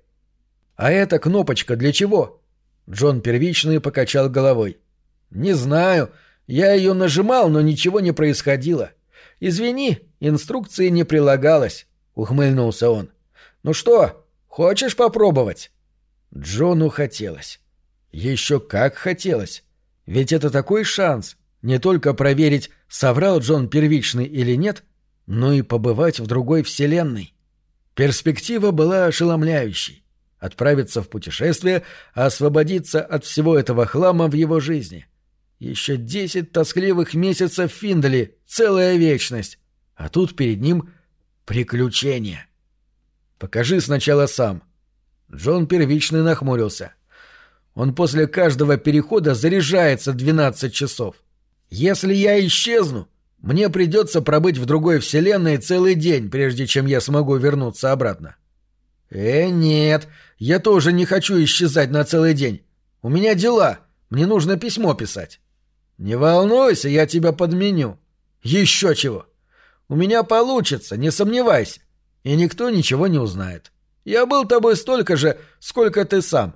«А эта кнопочка для чего?» Джон Первичный покачал головой. «Не знаю. Я ее нажимал, но ничего не происходило. Извини, инструкции не прилагалось», — ухмыльнулся он. «Ну что, хочешь попробовать?» Джону хотелось. Еще как хотелось. Ведь это такой шанс не только проверить, соврал Джон Первичный или нет, но и побывать в другой вселенной. Перспектива была ошеломляющей. Отправиться в путешествие, а освободиться от всего этого хлама в его жизни. Еще десять тоскливых месяцев в Финдли, целая вечность. А тут перед ним приключения. «Покажи сначала сам». Джон Первичный нахмурился. «Он после каждого перехода заряжается двенадцать часов. Если я исчезну, мне придется пробыть в другой вселенной целый день, прежде чем я смогу вернуться обратно». «Э, нет, я тоже не хочу исчезать на целый день. У меня дела, мне нужно письмо писать». «Не волнуйся, я тебя подменю». «Еще чего. У меня получится, не сомневайся. И никто ничего не узнает. Я был тобой столько же, сколько ты сам».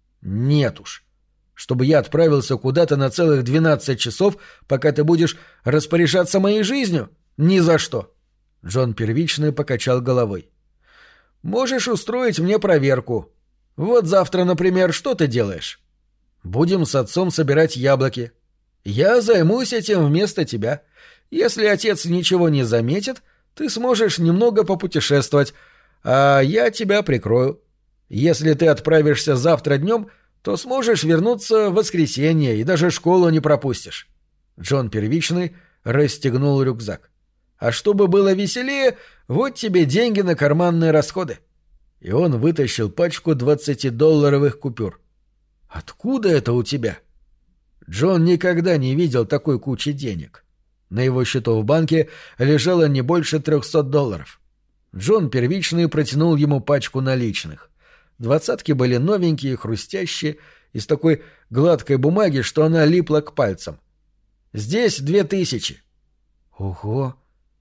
«Нет уж. Чтобы я отправился куда-то на целых двенадцать часов, пока ты будешь распоряжаться моей жизнью? Ни за что». Джон Первичный покачал головой. «Можешь устроить мне проверку. Вот завтра, например, что ты делаешь?» «Будем с отцом собирать яблоки. Я займусь этим вместо тебя. Если отец ничего не заметит, ты сможешь немного попутешествовать, а я тебя прикрою. Если ты отправишься завтра днем, то сможешь вернуться в воскресенье и даже школу не пропустишь». Джон Первичный расстегнул рюкзак. «А чтобы было веселее, вот тебе деньги на карманные расходы». И он вытащил пачку двадцатидолларовых купюр. «Откуда это у тебя?» Джон никогда не видел такой кучи денег. На его счету в банке лежало не больше трехсот долларов. Джон Первичный протянул ему пачку наличных. Двадцатки были новенькие, хрустящие, из такой гладкой бумаги, что она липла к пальцам. «Здесь две тысячи». «Ого!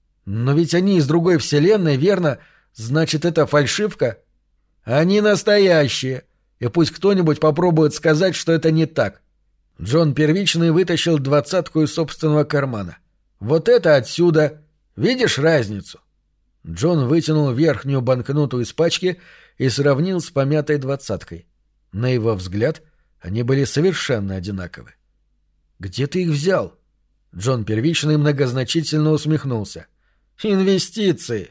Но ведь они из другой вселенной, верно? Значит, это фальшивка?» «Они настоящие, и пусть кто-нибудь попробует сказать, что это не так». Джон Первичный вытащил двадцатку из собственного кармана. «Вот это отсюда! Видишь разницу?» Джон вытянул верхнюю банкноту из пачки и сравнил с помятой двадцаткой. На его взгляд, они были совершенно одинаковы. «Где ты их взял?» Джон Первичный многозначительно усмехнулся. «Инвестиции».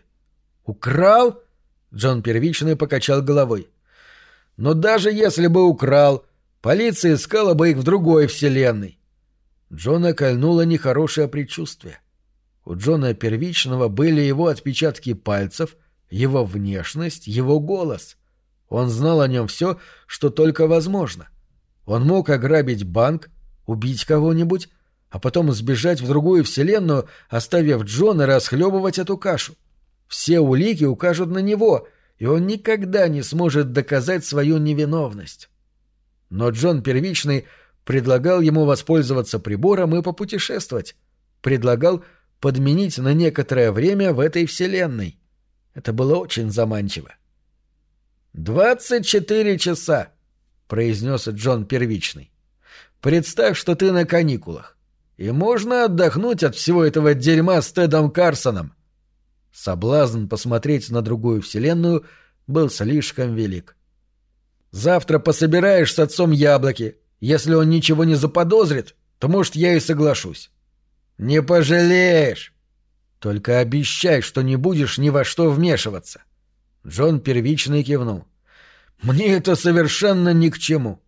«Украл?» Джон Первичный покачал головой. «Но даже если бы украл, Полиция искала бы их в другой вселенной. Джона кольнуло нехорошее предчувствие. У Джона Первичного были его отпечатки пальцев, его внешность, его голос. Он знал о нем все, что только возможно. Он мог ограбить банк, убить кого-нибудь, а потом сбежать в другую вселенную, оставив Джона расхлебывать эту кашу. Все улики укажут на него, и он никогда не сможет доказать свою невиновность. Но Джон Первичный предлагал ему воспользоваться прибором и попутешествовать. Предлагал подменить на некоторое время в этой вселенной. Это было очень заманчиво. «Двадцать четыре часа», — произнес Джон Первичный. «Представь, что ты на каникулах, и можно отдохнуть от всего этого дерьма с Тедом Карсоном». Соблазн посмотреть на другую вселенную был слишком велик. «Завтра пособираешь с отцом яблоки. Если он ничего не заподозрит, то, может, я и соглашусь». «Не пожалеешь!» «Только обещай, что не будешь ни во что вмешиваться». Джон Первичный кивнул. «Мне это совершенно ни к чему».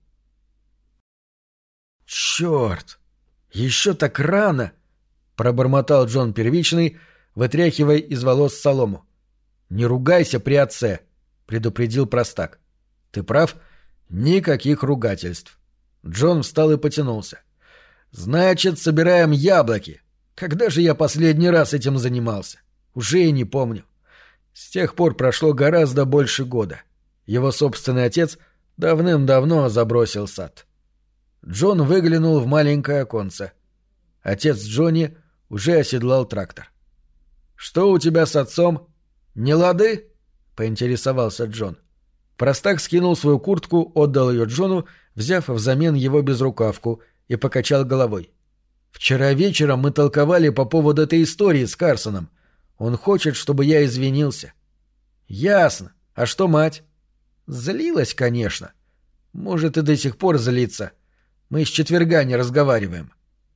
«Черт! Еще так рано!» — пробормотал Джон Первичный, вытряхивая из волос солому. «Не ругайся при отце», — предупредил простак. «Ты прав, никаких ругательств». Джон встал и потянулся. «Значит, собираем яблоки. Когда же я последний раз этим занимался? Уже и не помню. С тех пор прошло гораздо больше года. Его собственный отец давным-давно забросил сад». Джон выглянул в маленькое оконце. Отец Джонни уже оседлал трактор. «Что у тебя с отцом? Не лады?» — поинтересовался Джон. Простак скинул свою куртку, отдал ее Джону, взяв взамен его безрукавку, и покачал головой. «Вчера вечером мы толковали по поводу этой истории с Карсоном. Он хочет, чтобы я извинился». «Ясно. А что мать?» «Злилась, конечно. Может, и до сих пор злится. Мы с четверга не разговариваем».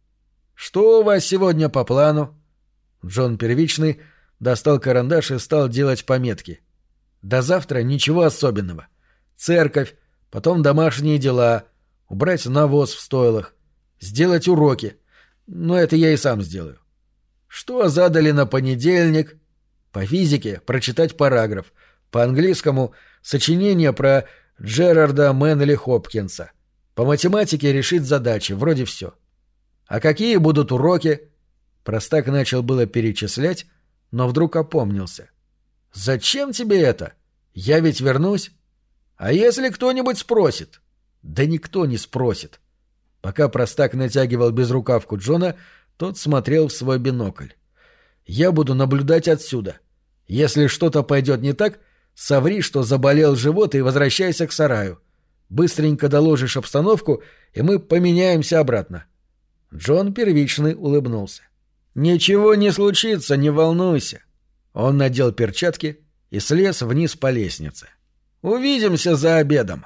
«Что у вас сегодня по плану?» Джон Первичный достал карандаш и стал делать пометки. «До завтра ничего особенного. Церковь, потом домашние дела, убрать навоз в стойлах, сделать уроки. Но это я и сам сделаю. Что задали на понедельник? По физике прочитать параграф. По английскому сочинение про Джерарда Мэнли Хопкинса. По математике решить задачи, вроде все. А какие будут уроки?» Простак начал было перечислять, но вдруг опомнился. «Зачем тебе это? Я ведь вернусь. А если кто-нибудь спросит?» «Да никто не спросит». Пока простак натягивал безрукавку Джона, тот смотрел в свой бинокль. «Я буду наблюдать отсюда. Если что-то пойдет не так, соври, что заболел живот, и возвращайся к сараю. Быстренько доложишь обстановку, и мы поменяемся обратно». Джон Первичный улыбнулся. «Ничего не случится, не волнуйся». Он надел перчатки и слез вниз по лестнице. «Увидимся за обедом».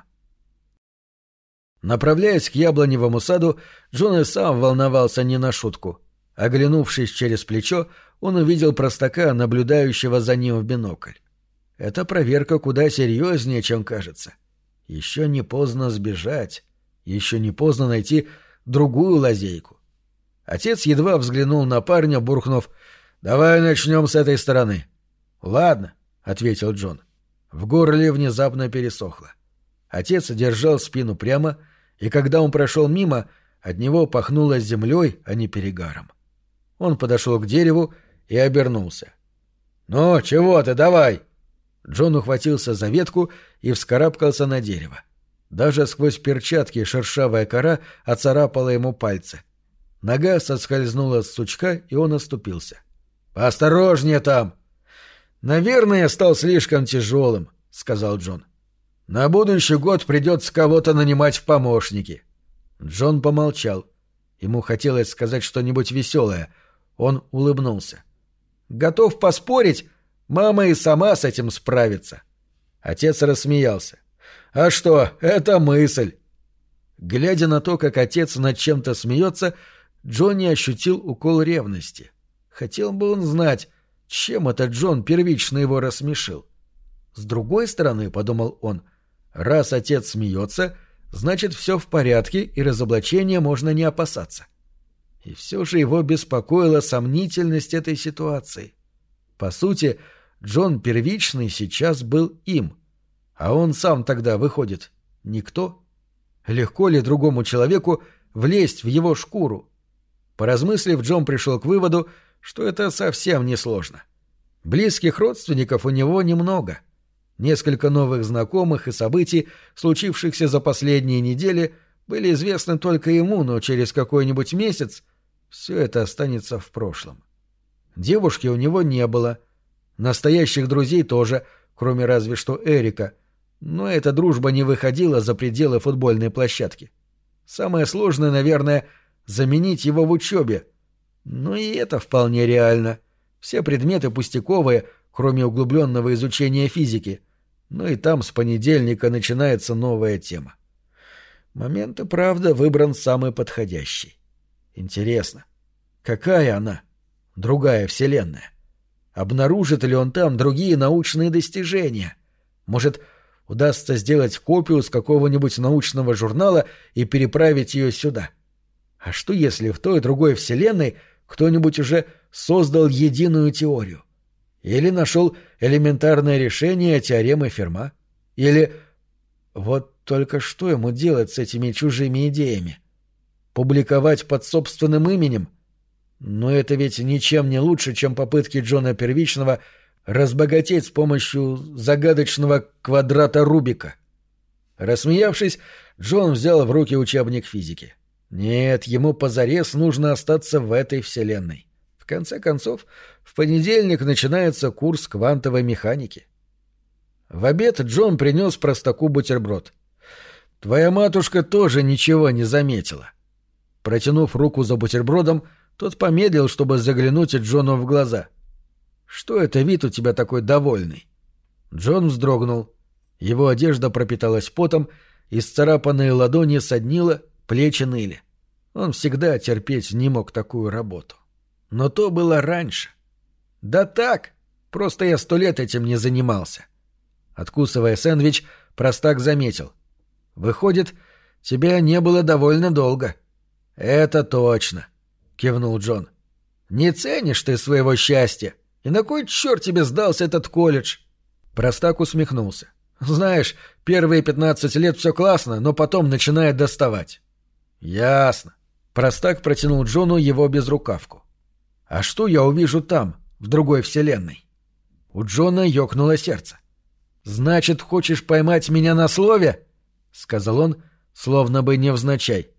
Направляясь к яблоневому саду, Джон и сам волновался не на шутку. Оглянувшись через плечо, он увидел простака, наблюдающего за ним в бинокль. Эта проверка куда серьезнее, чем кажется. Еще не поздно сбежать, еще не поздно найти другую лазейку. Отец едва взглянул на парня, буркнув: «Давай начнем с этой стороны». «Ладно», — ответил Джон. В горле внезапно пересохло. Отец держал спину прямо, и когда он прошел мимо, от него пахнуло землей, а не перегаром. Он подошел к дереву и обернулся. «Ну, чего ты, давай!» Джон ухватился за ветку и вскарабкался на дерево. Даже сквозь перчатки шершавая кора оцарапала ему пальцы. Нога соскользнула с сучка, и он оступился. «Поосторожнее там!» «Наверное, стал слишком тяжелым», — сказал Джон. «На будущий год придется кого-то нанимать в помощники». Джон помолчал. Ему хотелось сказать что-нибудь веселое. Он улыбнулся. «Готов поспорить, мама и сама с этим справится». Отец рассмеялся. «А что, это мысль!» Глядя на то, как отец над чем-то смеется, Джонни ощутил укол ревности. Хотел бы он знать, чем этот Джон первично его рассмешил. С другой стороны, — подумал он, — раз отец смеется, значит, все в порядке и разоблачения можно не опасаться. И все же его беспокоила сомнительность этой ситуации. По сути, Джон Первичный сейчас был им, а он сам тогда, выходит, никто. Легко ли другому человеку влезть в его шкуру? Поразмыслив, Джон пришел к выводу, что это совсем несложно. Близких родственников у него немного. Несколько новых знакомых и событий, случившихся за последние недели, были известны только ему, но через какой-нибудь месяц все это останется в прошлом. Девушки у него не было. Настоящих друзей тоже, кроме разве что Эрика. Но эта дружба не выходила за пределы футбольной площадки. Самое сложное, наверное, заменить его в учебе. Но и это вполне реально. Все предметы пустяковые, кроме углубленного изучения физики. Но и там с понедельника начинается новая тема. Момент и правда выбран самый подходящий. Интересно, какая она, другая вселенная? Обнаружит ли он там другие научные достижения? Может, удастся сделать копию с какого-нибудь научного журнала и переправить ее сюда? А что, если в той и другой вселенной кто-нибудь уже создал единую теорию? Или нашел элементарное решение теоремы Ферма? Или... Вот только что ему делать с этими чужими идеями? Публиковать под собственным именем? Но это ведь ничем не лучше, чем попытки Джона Первичного разбогатеть с помощью загадочного квадрата Рубика. Рассмеявшись, Джон взял в руки учебник физики. Нет, ему позарез нужно остаться в этой вселенной. В конце концов, в понедельник начинается курс квантовой механики. В обед Джон принес простаку бутерброд. «Твоя матушка тоже ничего не заметила». Протянув руку за бутербродом, тот помедлил, чтобы заглянуть Джону в глаза. «Что это вид у тебя такой довольный?» Джон вздрогнул. Его одежда пропиталась потом, исцарапанные ладони соднило, плечи ныли. Он всегда терпеть не мог такую работу. Но то было раньше. «Да так, просто я сто лет этим не занимался». Откусывая сэндвич, простак заметил. «Выходит, тебя не было довольно долго». «Это точно», — кивнул Джон. «Не ценишь ты своего счастья? И на кой черт тебе сдался этот колледж?» Простак усмехнулся. «Знаешь, первые пятнадцать лет все классно, но потом начинает доставать». «Ясно». Простак протянул Джону его безрукавку. «А что я увижу там, в другой вселенной?» У Джона ёкнуло сердце. «Значит, хочешь поймать меня на слове?» — сказал он, словно бы невзначай.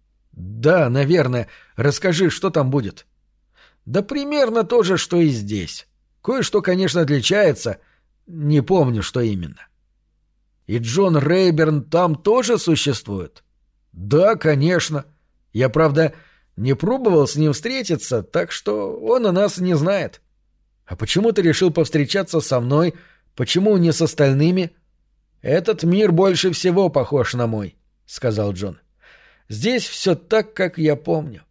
«Да, наверное. Расскажи, что там будет?» «Да примерно то же, что и здесь. Кое-что, конечно, отличается. Не помню, что именно». «И Джон Рейберн там тоже существует?» «Да, конечно. Я, правда, не пробовал с ним встретиться, так что он о нас не знает». «А почему ты решил повстречаться со мной? Почему не с остальными?» «Этот мир больше всего похож на мой», — сказал Джон. «Здесь все так, как я помню.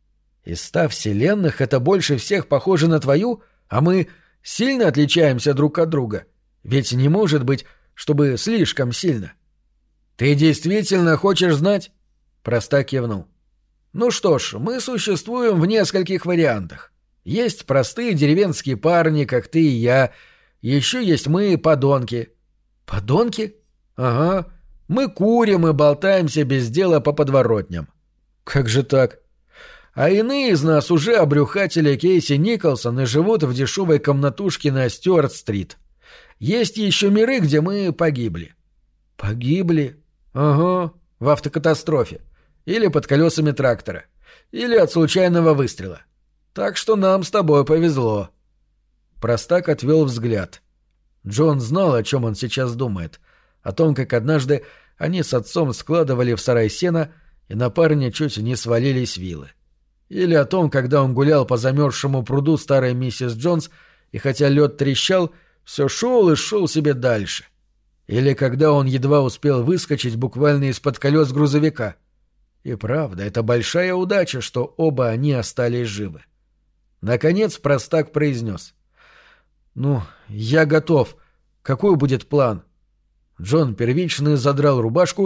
Из ста вселенных это больше всех похоже на твою, а мы сильно отличаемся друг от друга. Ведь не может быть, чтобы слишком сильно». «Ты действительно хочешь знать?» — простак кивнул. «Ну что ж, мы существуем в нескольких вариантах. Есть простые деревенские парни, как ты и я. Еще есть мы, подонки». «Подонки?» «Ага. Мы курим и болтаемся без дела по подворотням». «Как же так?» «А иные из нас уже обрюхатели Кейси Николсон и живут в дешевой комнатушке на Стюарт-стрит. Есть еще миры, где мы погибли». «Погибли?» «Ага. В автокатастрофе. Или под колесами трактора. Или от случайного выстрела. Так что нам с тобой повезло». Простак отвел взгляд. Джон знал, о чем он сейчас думает. О том, как однажды они с отцом складывали в сарай сено, и на парня чуть не свалились вилы. Или о том, когда он гулял по замерзшему пруду старой миссис Джонс, и хотя лед трещал, все шел и шел себе дальше. Или когда он едва успел выскочить буквально из-под колес грузовика. И правда, это большая удача, что оба они остались живы. Наконец простак произнес. «Ну, я готов. Какой будет план?» Джон Первичный задрал рубашку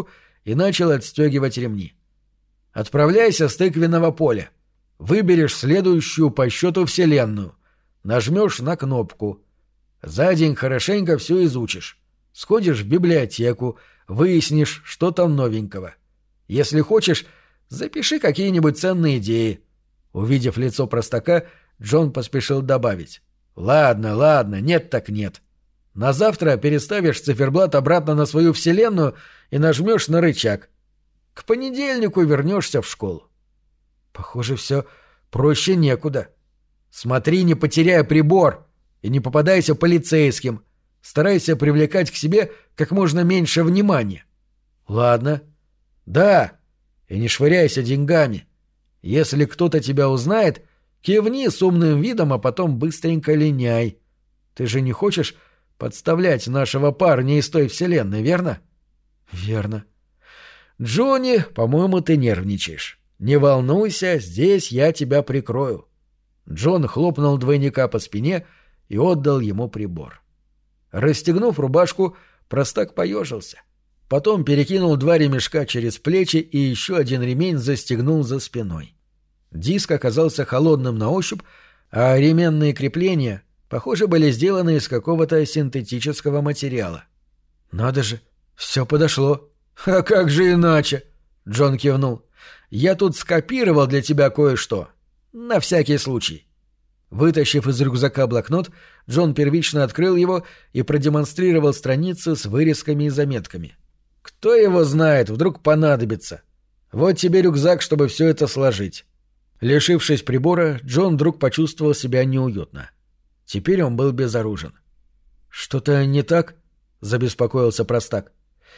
и начал отстегивать ремни. «Отправляйся с тыквенного поля. Выберешь следующую по счету вселенную. Нажмешь на кнопку. За день хорошенько все изучишь. Сходишь в библиотеку, выяснишь, что там новенького. Если хочешь, запиши какие-нибудь ценные идеи». Увидев лицо простака, Джон поспешил добавить: «Ладно, ладно, нет так нет. На завтра переставишь циферблат обратно на свою вселенную и нажмешь на рычаг. К понедельнику вернешься в школу». Похоже, все проще некуда. Смотри, не потеряй прибор и не попадайся полицейским. Старайся привлекать к себе как можно меньше внимания. Ладно. Да. И не швыряйся деньгами. Если кто-то тебя узнает, кивни с умным видом, а потом быстренько линяй. Ты же не хочешь подставлять нашего парня из той вселенной, верно? Верно. Джонни, по-моему, ты нервничаешь. Не волнуйся, здесь я тебя прикрою. Джон хлопнул двойника по спине и отдал ему прибор. Расстегнув рубашку, простак поежился. Потом перекинул два ремешка через плечи и еще один ремень застегнул за спиной. Диск оказался холодным на ощупь, а ременные крепления, похоже, были сделаны из какого-то синтетического материала. «Надо же, все подошло». «А как же иначе?» — Джон кивнул. «Я тут скопировал для тебя кое-что. На всякий случай». Вытащив из рюкзака блокнот, Джон первично открыл его и продемонстрировал страницы с вырезками и заметками. «Кто его знает, вдруг понадобится. Вот тебе рюкзак, чтобы все это сложить». Лишившись прибора, Джон вдруг почувствовал себя неуютно. Теперь он был безоружен. «Что-то не так?» — забеспокоился простак.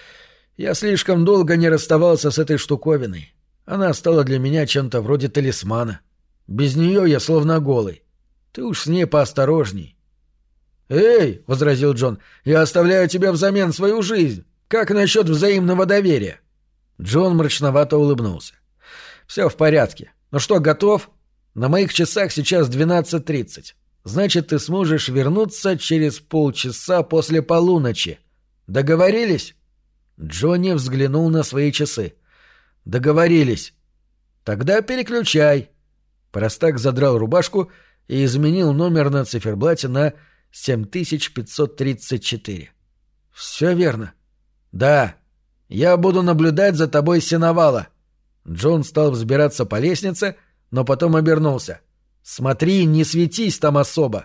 «Я слишком долго не расставался с этой штуковиной. Она стала для меня чем-то вроде талисмана. Без нее я словно голый. Ты уж с ней поосторожней». «Эй!» — возразил Джон. «Я оставляю тебе взамен свою жизнь. Как насчет взаимного доверия?» Джон мрачновато улыбнулся. «Все в порядке. Ну что, готов? На моих часах сейчас двенадцать тридцать. Значит, ты сможешь вернуться через полчаса после полуночи. Договорились?» Джонни взглянул на свои часы. «Договорились. Тогда переключай». Простак задрал рубашку и изменил номер на циферблате на семь тысяч пятьсот тридцать четыре. «Все верно?» «Да. Я буду наблюдать за тобой с сеновала». Джон стал взбираться по лестнице, но потом обернулся. «Смотри, не светись там особо».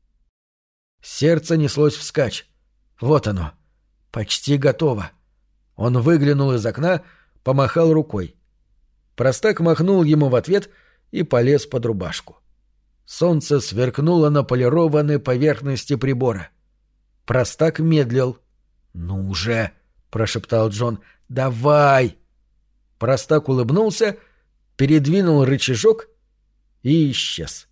Сердце неслось вскачь. Вот оно. Почти готово. Он выглянул из окна, помахал рукой. Простак махнул ему в ответ и полез под рубашку. Солнце сверкнуло на полированной поверхности прибора. Простак медлил. «Ну уже!» — прошептал Джон. «Давай!» Простак улыбнулся, передвинул рычажок и исчез.